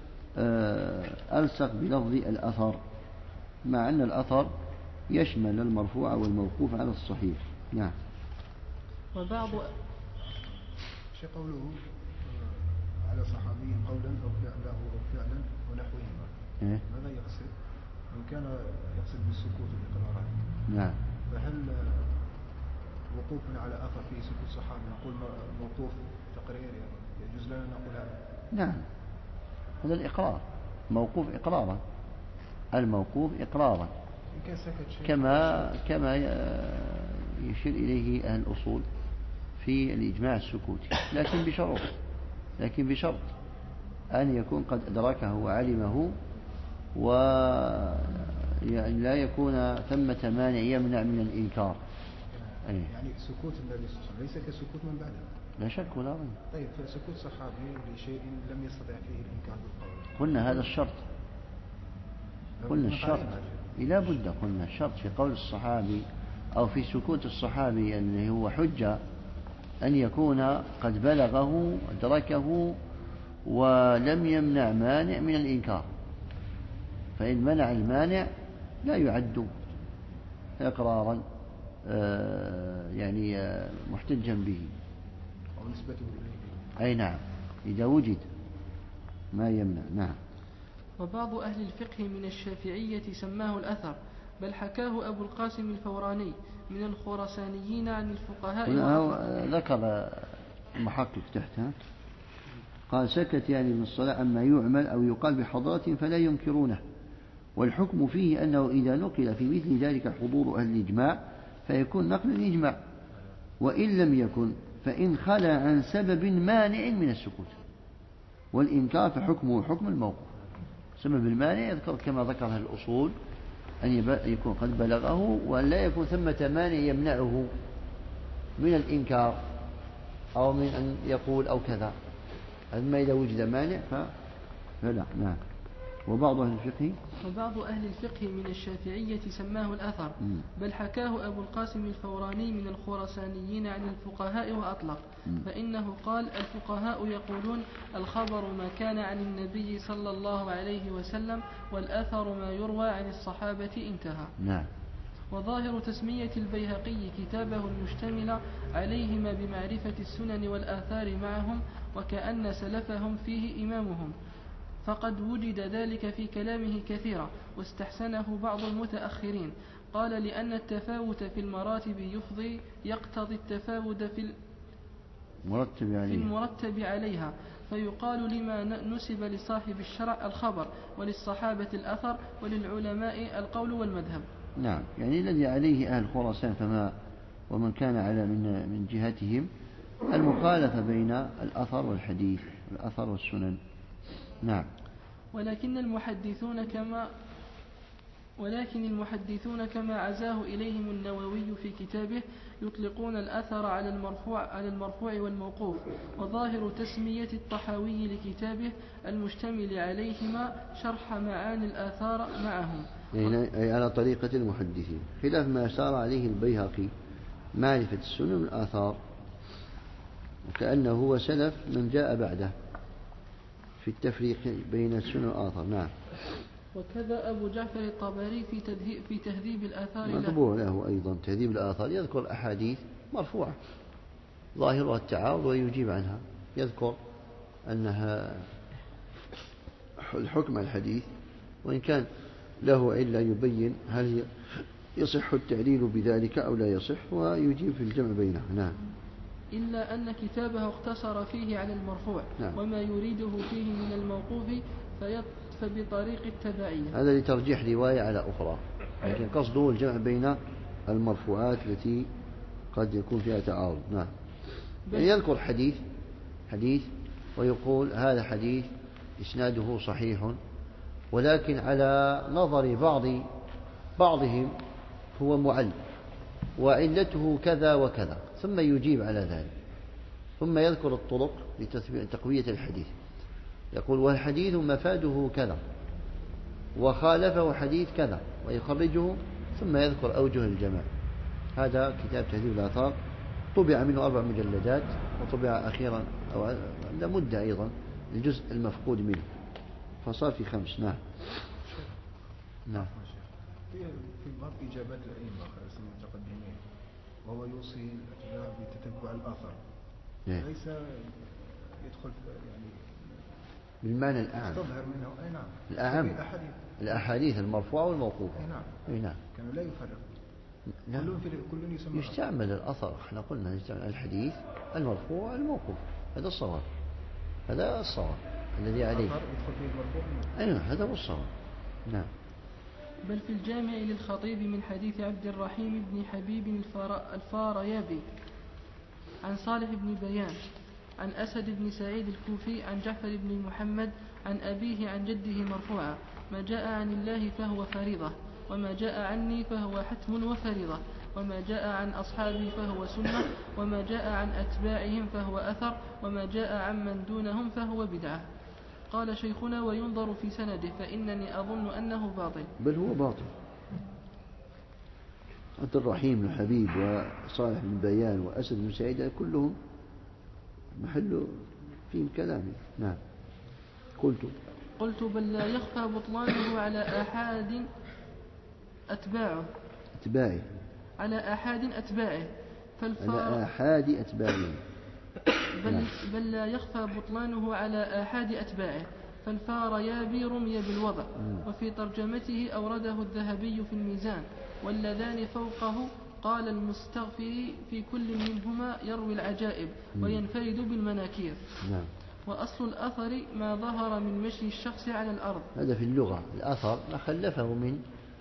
ألصق بلفظ الأثر، مع أن الأثر يشمل المرفوع والموقوف على الصحيح. نعم. وبعض شيء قوله على صحابي قولا أو فعلا ونحوهما، ماذا يقصد؟ إن كان يقصد بالسكوت والإقرارات، نعم، فهل وقوفنا على أثر في سكوت صحابي نقول موقوف تقرير؟ يجوز لنا نقول هذا؟ نعم، هذا الإقرار موقوف إقرارا، الموقوف إقرارا، كما يشير إليه أهل الأصول في الإجماع السكوتي، لكن بشرط أن يكون قد أدركه وعلمه، ولا يكون ثمة مانع يمنع من الإنكار. يعني سكوت النبي صلى الله عليه وسلم ليس كسكوت من بعده، لا شك ولا ريب. طيب، فسكوت صحابي لشيء لم يستطع فيه الإنكار بالقول، قلنا هذا الشرط، قلنا الشرط لا بد، قلنا الشرط في قول الصحابي أو في سكوت الصحابي أنه هو حجة أن يكون قد بلغه أدركه ولم يمنع مانع من الإنكار، فإن منع المانع لا يعد إقرارا يعني محتجا به أو نسبته إليه. أي نعم، إذا وجد ما يمنع. نعم. وبعض أهل الفقه من الشافعية سماه الأثر، بل حكاه أبو القاسم الفوراني من الخراسانيين عن الفقهاء. ذكر المحقق تحتها قال: سكت يعني من الصلاة عما يعمل أو يقال بحضرة فلا ينكرونه، والحكم فيه أنه إذا نقل في مثل ذلك حضور أهل الإجماع فيكون نقل الإجماع، وإن لم يكن فإن خلا عن سبب مانع من السكوت، والإنكار فحكمه حكم الموقوف. سبب المانع يذكر كما ذكرها الأصول أن يكون قد بلغه وأن لا يكون ثمة مانع يمنعه من الإنكار أو من أن يقول أو كذا. أما إذا وجد مانع فلا. نعم. وبعض أهل الفقه من الشافعية سماه الأثر، بل حكاه أبو القاسم الفوراني من الخرسانيين عن الفقهاء وأطلق، فإنه قال: الفقهاء يقولون الخبر ما كان عن النبي صلى الله عليه وسلم، والأثر ما يروى عن الصحابة، انتهى. نعم. وظاهر تسمية البيهقي كتابه المشتمل عليهما بمعرفة السنن والآثار معهم، وكأن سلفهم فيه إمامهم، فقد وجد ذلك في كلامه كثيرا، واستحسنه بعض المتأخرين. قال: لأن التفاوت في المراتب يقتضي التفاوت في المرتب عليها، فيقال لما نسب لصاحب الشرع الخبر، وللصحابة الأثر، وللعلماء القول والمذهب. نعم. يعني الذي عليه أهل خراسان ومن كان على من جهتهم المخالفة بين الأثر والحديث، الأثر والسنن. نعم. ولكن المحدثون كما عزاه إليهم النووي في كتابه يطلقون الأثر على المرفوع والموقوف. وظاهر تسمية الطحاوي لكتابه المشتمل عليهما شرح معاني الآثار معهم، أي على طريقة المحدثين، خلاف ما سار عليه البيهقي معرفة السنن والآثار، وكأنه هو سلف من جاء بعده في التفريق بين السنن والآثار. نعم. وكذا أبو جعفر الطبري في تهذيب الآثار مطبوع له أيضا تهذيب الآثار، يذكر أحاديث مرفوعة ظاهرها التعارض ويجيب عنها، يذكر أنها الحكم الحديث، وإن كان له علة يبين هل يصح التعليل بذلك أو لا يصح، ويجيب في الجمع بينها. نعم. إلا أن كتابه اقتصر فيه على المرفوع. نعم. وما يريده فيه من الموقوف فبطريق التبعية. هذا لترجيح رواية على أخرى، لكن قصده الجمع بين المرفوعات التي قد يكون فيها تعارض. نعم. يعني يذكر حديث ويقول هذا حديث إسناده صحيح، ولكن على نظر بعضهم هو معل وعلته كذا وكذا، ثم يجيب على ذلك، ثم يذكر الطرق لتقوية الحديث، يقول والحديث مفاده كذا وخالفه حديث كذا ويخرجه، ثم يذكر أوجه الجمع. هذا كتاب تهذيب الآثار، طبع منه 4 مجلدات، وطبع أخيرا أو عند مدة أيضا الجزء المفقود منه، فصار في 5. نعم. نعم. في بعض إجابات الأئمة المتقدمين وهو يوصي الأتباع بتتبع الآثار، ليس يدخل يعني بالمعنى الأعم، تظهر منه أي نعم الأعم الأحاديث المرفوعة والموقوفة. أي نعم. أي نعم. كانوا لا يفرق. كل يسمى يستعمل الأثر، احنا قلنا يستعمل الحديث المرفوع والموقوف، هذا الصواب، هذا الصواب الذي عليه. أي نعم، هذا هو الصواب. نعم. بل في الجامع للخطيب من حديث عبد الرحيم بن حبيب الفاريابي عن صالح بن بيان عن أسد بن سعيد الكوفي عن جعفر بن محمد عن أبيه عن جده مرفوعا: ما جاء عن الله فهو فريضة، وما جاء عني فهو حتم وفريضة، وما جاء عن أصحابي فهو سنة، وما جاء عن أتباعهم فهو أثر، وما جاء عن من دونهم فهو بدعة. قال شيخنا: وينظر في سنده، فإنني أظن أنه باطل. بل هو باطل. عبد الرحيم بن حبيب وصالح بن بيان وأسد بن سعيد كلهم محل فيهم كلامي. نعم. قلت بل لا يخفى بطلانه على أحد أتباعه على أحد أتباعه بل لا يخفى بطلانه على آحاد أتباعه، فالفاريابي رمي بالوضع. وفي ترجمته أورده الذهبي في الميزان: واللذان فوقه قال المستغفري في كل منهما يروي العجائب وينفرد بالمناكير. نعم. وأصل الأثر ما ظهر من مشي الشخص على الأرض. هذا في اللغة، الأثر ما خلفه من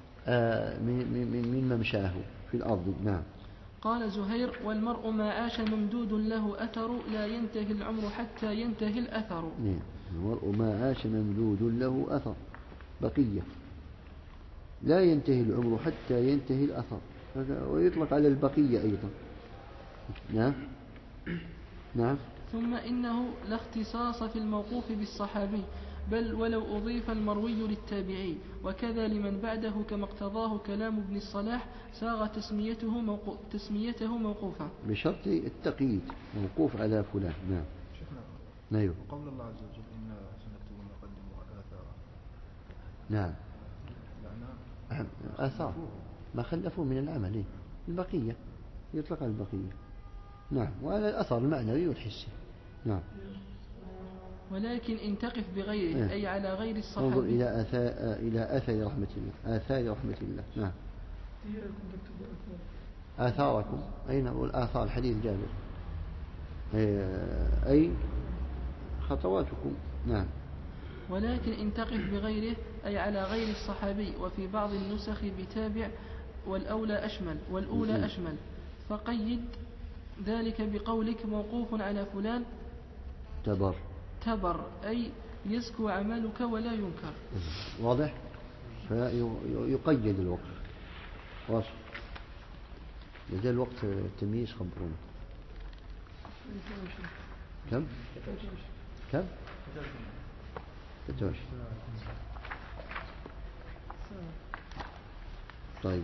ممشاه في الأرض. نعم. قال زهير: والمرء ما عاش ممدود له أثر، لا ينتهي العمر حتى ينتهي الأثر. نعم. المرء ما عاش ممدود له أثر، بقية، لا ينتهي العمر حتى ينتهي الأثر، ويطلق على البقية أيضا. نعم. نعم. ثم إنه لا اختصاص في الموقوف بالصحابي، بل ولو أضيف المروي للتابعي، وكذا لمن بعده كما اقتضاه كلام ابن الصلاح ساغ تسميته موقوفا. بشرط التقييد، موقوف على فلان. نعم. شيخنا، أيوه. قول الله عز وجل إنا سنكتب ما قدموا آثارا. نعم. معناه آثار ما خلفوه من العمل، البقية يطلق على البقية. نعم. وعلى الأثر المعنوي والحسي. نعم. ولكن إن تقف بغيره أي على غير الصحابي. انظر إلى آثار رحمة الله، آثار رحمة الله. نعم. آثاركم، أين نقول آثار حديث جابر، أي خطواتكم. نعم. ولكن إن تقف بغيره أي على غير الصحابي، وفي بعض النسخ بتابع، والأولى أشمل، فقيد ذلك بقولك موقوف على فلان تبر، أي يزكو عملك ولا ينكر. واضح؟ فيقيد الوقت. واضح؟ لدى الوقت التمييز خبرونا. كم؟ 13. طيب،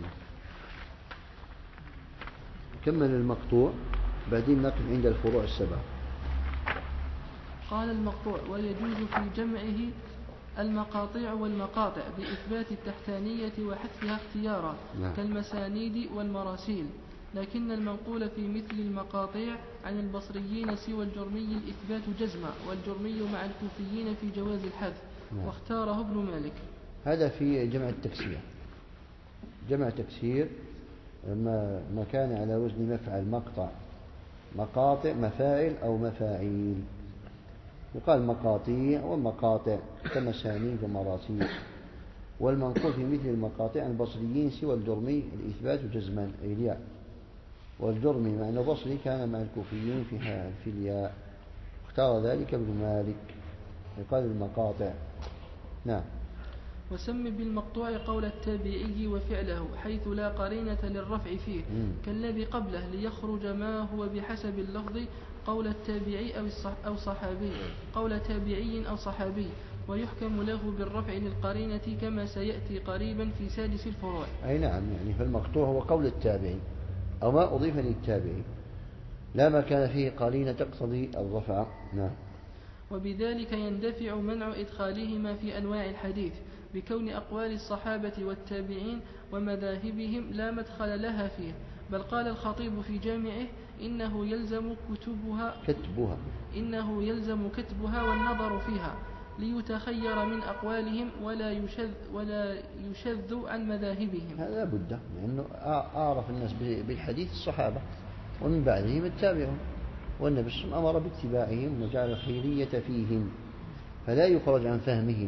كمل المقطوع، بعدين نقف عند الفروع السبعة. قال المقطوع: ويجوز في جمعه المقاطع والمقاطع بإثبات التحتانية وحذفها اختيارا، كالمسانيد والمراسيل، لكن المنقول في مثل المقاطع عن البصريين سوى الجرمي الإثبات جزما، والجرمي مع الكوفيين في جواز الحذف، واختاره ابن مالك. هذا في جمع التكسير. جمع تكسير ما كان على وزن مفعل مقطع، مقاطع، مفاعل أو مفاعيل، يقال مقاطيع ومقاطع، كمسانيد ومراسيل. والمنقول في مثل المقاطع عن البصريين سوى الجرمي الإثبات جزما أي الياء، والجرمي مع البصري كان مع الكوفيين في الياء، اختار ذلك ابن مالك، يقال المقاطع. نعم. وسم بالمقطوع قول التابعي وفعله حيث لا قرينة للرفع فيه، كالذي قبله ليخرج ما هو بحسب اللفظ قول التابعي أو صحابي، قول تابعي أو صحابي، ويحكم له بالرفع للقرينة كما سيأتي قريبا في سادس الفروع. أي نعم. يعني فالمقطوع هو قول التابعي أو ما أضيف للتابعي، لا ما كان فيه قرينة تقتضي الرفع. نعم. وبذلك يندفع منع إدخالهما في أنواع الحديث، بكون أقوال الصحابة والتابعين ومذاهبهم لا مدخل لها فيه، بل قال الخطيب في جامعه: إنه يلزم كتبها والنظر فيها ليتخير من أقوالهم ولا يشذ عن مذاهبهم. هذا بد، لأنه أعرف الناس بالحديث الصحابة ومن بعدهم التابعون، والنبي صلى الله عليه وسلم أمر باتباعهم وجعل الخيرية فيهم، فلا يخرج عن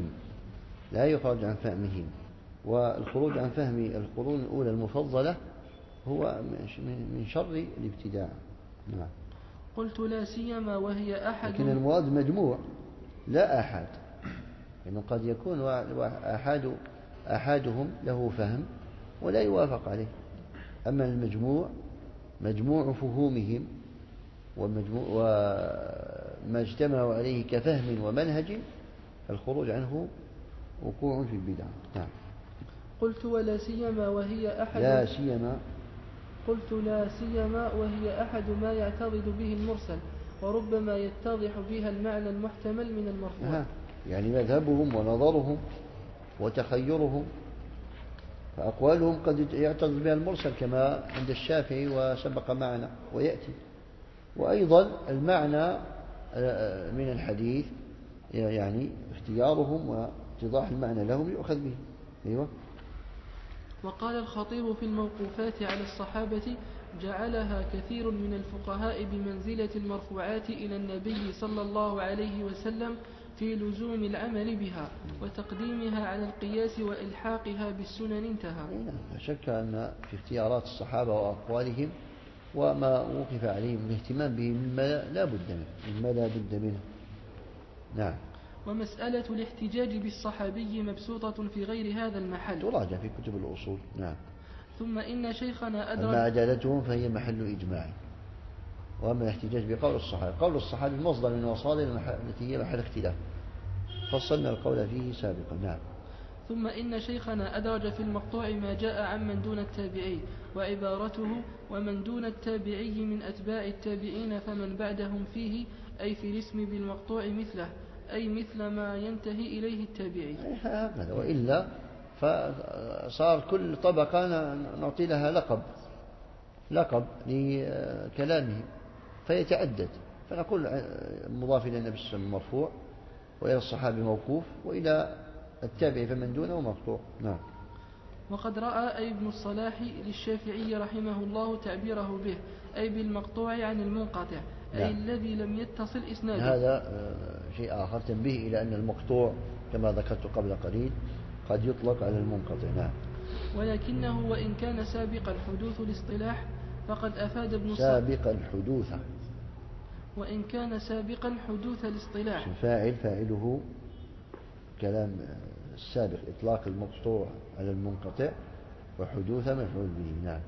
فهمهم. والخروج عن فهم القرون الأولى المفضلة هو من شر الابتداع. نعم. قلت: لا سيما وهي أحد. لكن المراد مجموع لا أحد، لأنه قد يكون أحدهم له فهم ولا يوافق عليه، أما المجموع مجموع فهومهم وما اجتمعوا عليه كفهم ومنهج، الخروج عنه وقوع في البدع. نعم. قلت: ولا سيما وهي أحد. قلت: لا سيما وهي أحد ما يعتضد به المرسل، وربما يتضح بها المعنى المحتمل من المرفوع. يعني مذهبهم ونظرهم وتخيرهم، فأقوالهم قد يعتضد بها المرسل كما عند الشافعي وسبق معنا ويأتي. وأيضا المعنى من الحديث يعني اختيارهم واتضاح المعنى لهم يؤخذ به. أيوة. وقال الخطيب في الموقوفات على الصحابة: جعلها كثير من الفقهاء بمنزلة المرفوعات إلى النبي صلى الله عليه وسلم في لزوم العمل بها وتقديمها على القياس وإلحاقها بالسنن. انتهى. لا شك أن في اختيارات الصحابة وأقوالهم وما وقف عليهم الاهتمام به مما لا بد منه. نعم. ومسألة الاحتجاج بالصحابي مبسوطة في غير هذا المحل، تراجع في كتب الأصول. نعم. ثم إن شيخنا أما عدالتهم فهي محل إجماع، وأما الاحتجاج بقول الصحابي، قول الصحابي مصدر من المصادر التي هي محل اختلاف، فصلنا القول فيه سابقا. نعم. ثم إن شيخنا أدرج في المقطوع ما جاء عمن دون التابعي، وعبارته ومن دون التابعي من أتباع التابعين فمن بعدهم فيه، أي في الاسم بالمقطوع مثله، أي مثل ما ينتهي إليه التابعي. هكذا، وإلا فصار كل طبقة نعطي لها لقب لكلامه فيتعدد، فنقول مضاف إلى النبي صلى الله عليه وسلم مرفوع، وإلى الصحابي موقوف، وإلى التابع فمن دونه مقطوع. نعم. وقد رأى أي ابن الصلاح للشافعي رحمه الله تعبيره به، أي بالمقطوع عن المنقطع، أي نعم. الذي لم يتصل إسناده. هذا شيء آخر تنبيه إلى أن المقطوع كما ذكرت قبل قليل قد يطلق على المنقطع. نعم. ولكنه وإن كان سابق الحدوث الاصطلاح فقد أفاد ابن سابق الحدوث، وإن كان سابقا حدوث الاصطلاح، فاعله كلام السابق إطلاق المقطوع على المنقطع وحدوث مفعول به. نعم.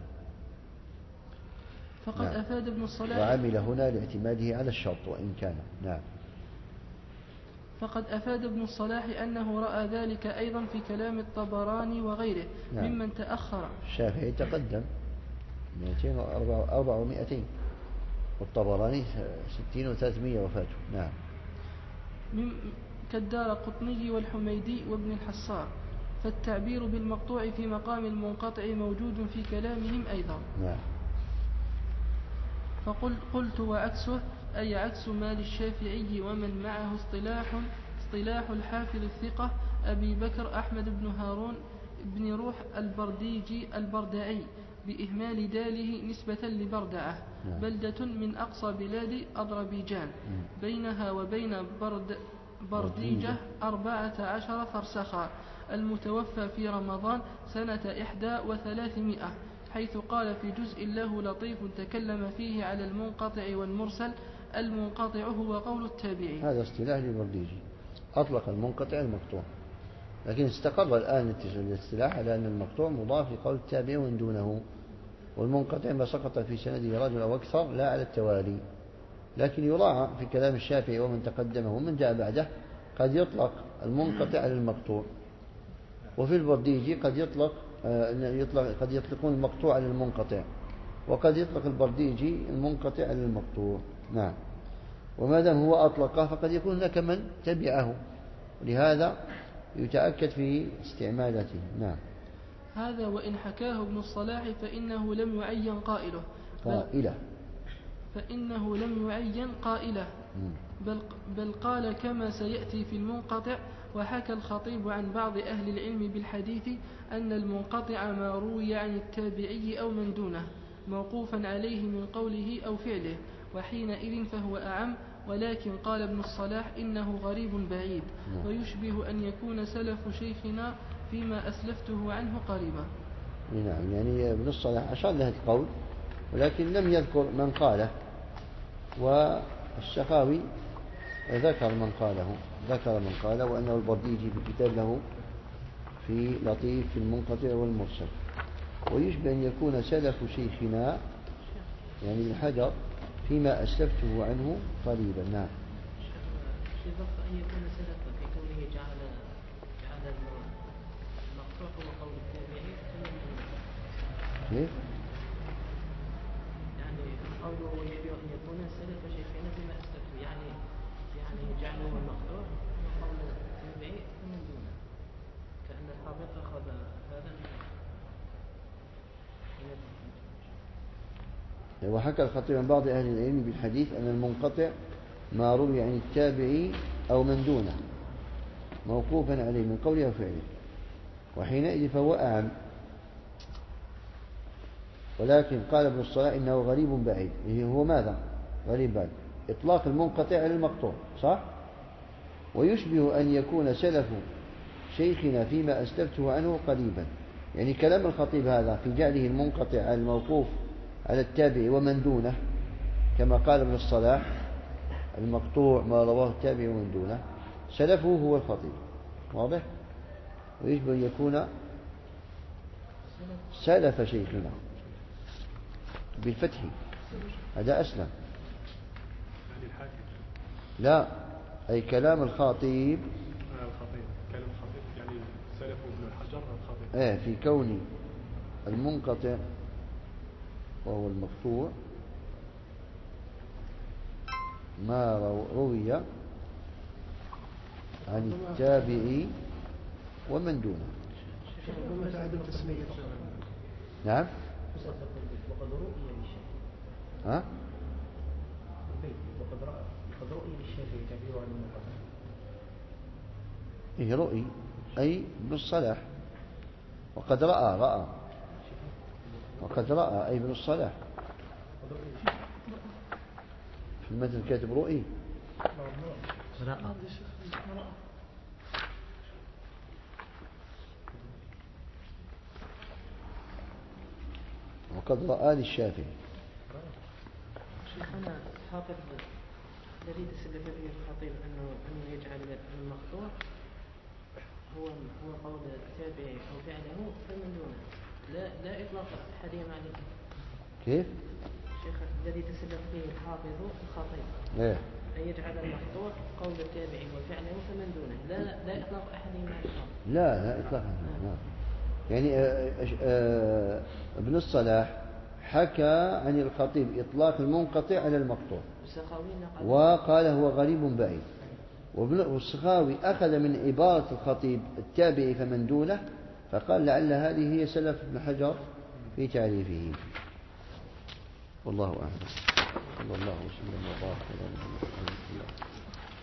فقد نعم. أفاد ابن الصلاح، وعمل هنا لاعتماده على الشرط وإن كان. نعم. فقد أفاد ابن الصلاح أنه رأى ذلك أيضا في كلام الطبراني وغيره. نعم. ممن تأخر. الشافعي تقدم 200 والطبراني 60 و300 وفاته. نعم. كالدار قطني والحميدي وابن الحصار، فالتعبير بالمقطوع في مقام المنقطع موجود في كلامهم أيضا. نعم. فقلت وعكسه، أي عكس ما للشافعي ومن معه اصطلاح الحافظ الثقة أبي بكر أحمد بن هارون بن روح البردعي بإهمال داله نسبة لبردعة، بلدة من أقصى بلاد أذربيجان، بينها وبين برديجة 14 فرسخا، المتوفى في رمضان سنة 31، حيث قال في جزء له لطيف تكلم فيه على المنقطع والمرسل: المنقطع هو قول التابعي. هذا اصطلاح لبرديجي، أطلق المنقطع المقطوع، لكن استقر الآن الاصطلاح على أن المقطوع مضاف لقول التابع ومن دونه، والمنقطع ما سقط في سنده رجل أو أكثر لا على التوالي. لكن يراعى في كلام الشافعي ومن تقدمه ومن جاء بعده قد يطلق المنقطع على المقطوع، وفي البرديجي قد يطلقون المقطوع على المنقطع، وقد يطلق البرديجي المنقطع على المقطوع. نعم. وما دام هو أطلقه فقد يكون هناك من تبعه، لهذا يتأكد في استعمالته. نعم. هذا وإن حكاه ابن الصلاح فإنه لم يعين قائله بل قال كما سيأتي في المنقطع. وحكى الخطيب عن بعض أهل العلم بالحديث أن المنقطع ما روي عن التابعي أو من دونه موقوفا عليه من قوله أو فعله، وحينئذ فهو أعم. ولكن قال ابن الصلاح إنه غريب بعيد، ويشبه أن يكون سلف شيخنا فيما أسلفته عنه قريبا. نعم. يعني ابن الصلاح أشار له القول ولكن لم يذكر من قاله، والسخاوي ذكر من قاله وأنه البرديجي في كتاب له في لطيف في المنقطع والمرسل، ويشبه أن يكون سلف شيخنا يعني الحجر فيما أسلفته عنه قريبا. نعم. أن يكون سلفا في كونه جعل المقطوع هو قول التابعي. كيف؟ يعني قوله ويشبه أن يكون سلف شيخنا فيما أسلفته، يعني جعله المقطوع هو قول التابعي ومن دونه، كأن الحافظ أخذ هذا وحكى الخطيب عن بعض أهل العلم بالحديث أن المنقطع ما روي عن التابعي أو من دونه موقوفا عليه من قوله وفعله، وحينئذ فهو أعم. ولكن قال ابن الصلاح إنه غريب بعيد. هو ماذا غريب بعيد؟ إطلاق المنقطع على المقطوع، صح؟ ويشبه أن يكون سلف شيخنا فيما أسلفته عنه قريبا، يعني كلام الخطيب هذا في جعله المنقطع على الموقوف على التابع ومن دونه، كما قال ابن الصلاح المقطوع ما رواه التابع ومن دونه، سلفه هو الخطيب، واضح؟ ويجب أن يكون سلف شيخنا بالفتح، هذا أسلم. لا، أي كلام الخطيب. الخطيب، كلام الخطيب يعني سلف ابن الحجر الخطيب. في كون المنقطع وهو المقطوع ما روي عن التابعي ومن دونه. ربما تعدد تسمية. نعم. وقد رؤي للشافعي. ها؟ وقد رؤي للشافعي تعبير عن المنقطع. إيه رؤي أي بالصلاح. وقد رأى وقد رأى أي بالصلاح. في المثل كاتب رؤي. رأى. وقد رأى للشافعي. شيخنا حافظ الذي تسلف به الخطيب أنه يجعل المقطوع هو قول التابعي أو فعله فمن دونه لا إطلاق أحدهما عليه. كيف؟ شيخ الذي تسلف به الحافظ الخطيب أن يجعل المقطوع قول التابعي وفعله فمن دونه لا إطلاق أحدهما على الآخر. لا إطلاقا. يعني ابن الصلاح حكى عن الخطيب إطلاق المنقطع على المقطوع وقال هو غريب بعيد. والسخاوي أخذ من عبارة الخطيب التابعي فمن دونه فقال لعل هذه هي سلف ابن حجر في تعريفه. والله أعلم. صلى الله وسلم وبارك على محمد.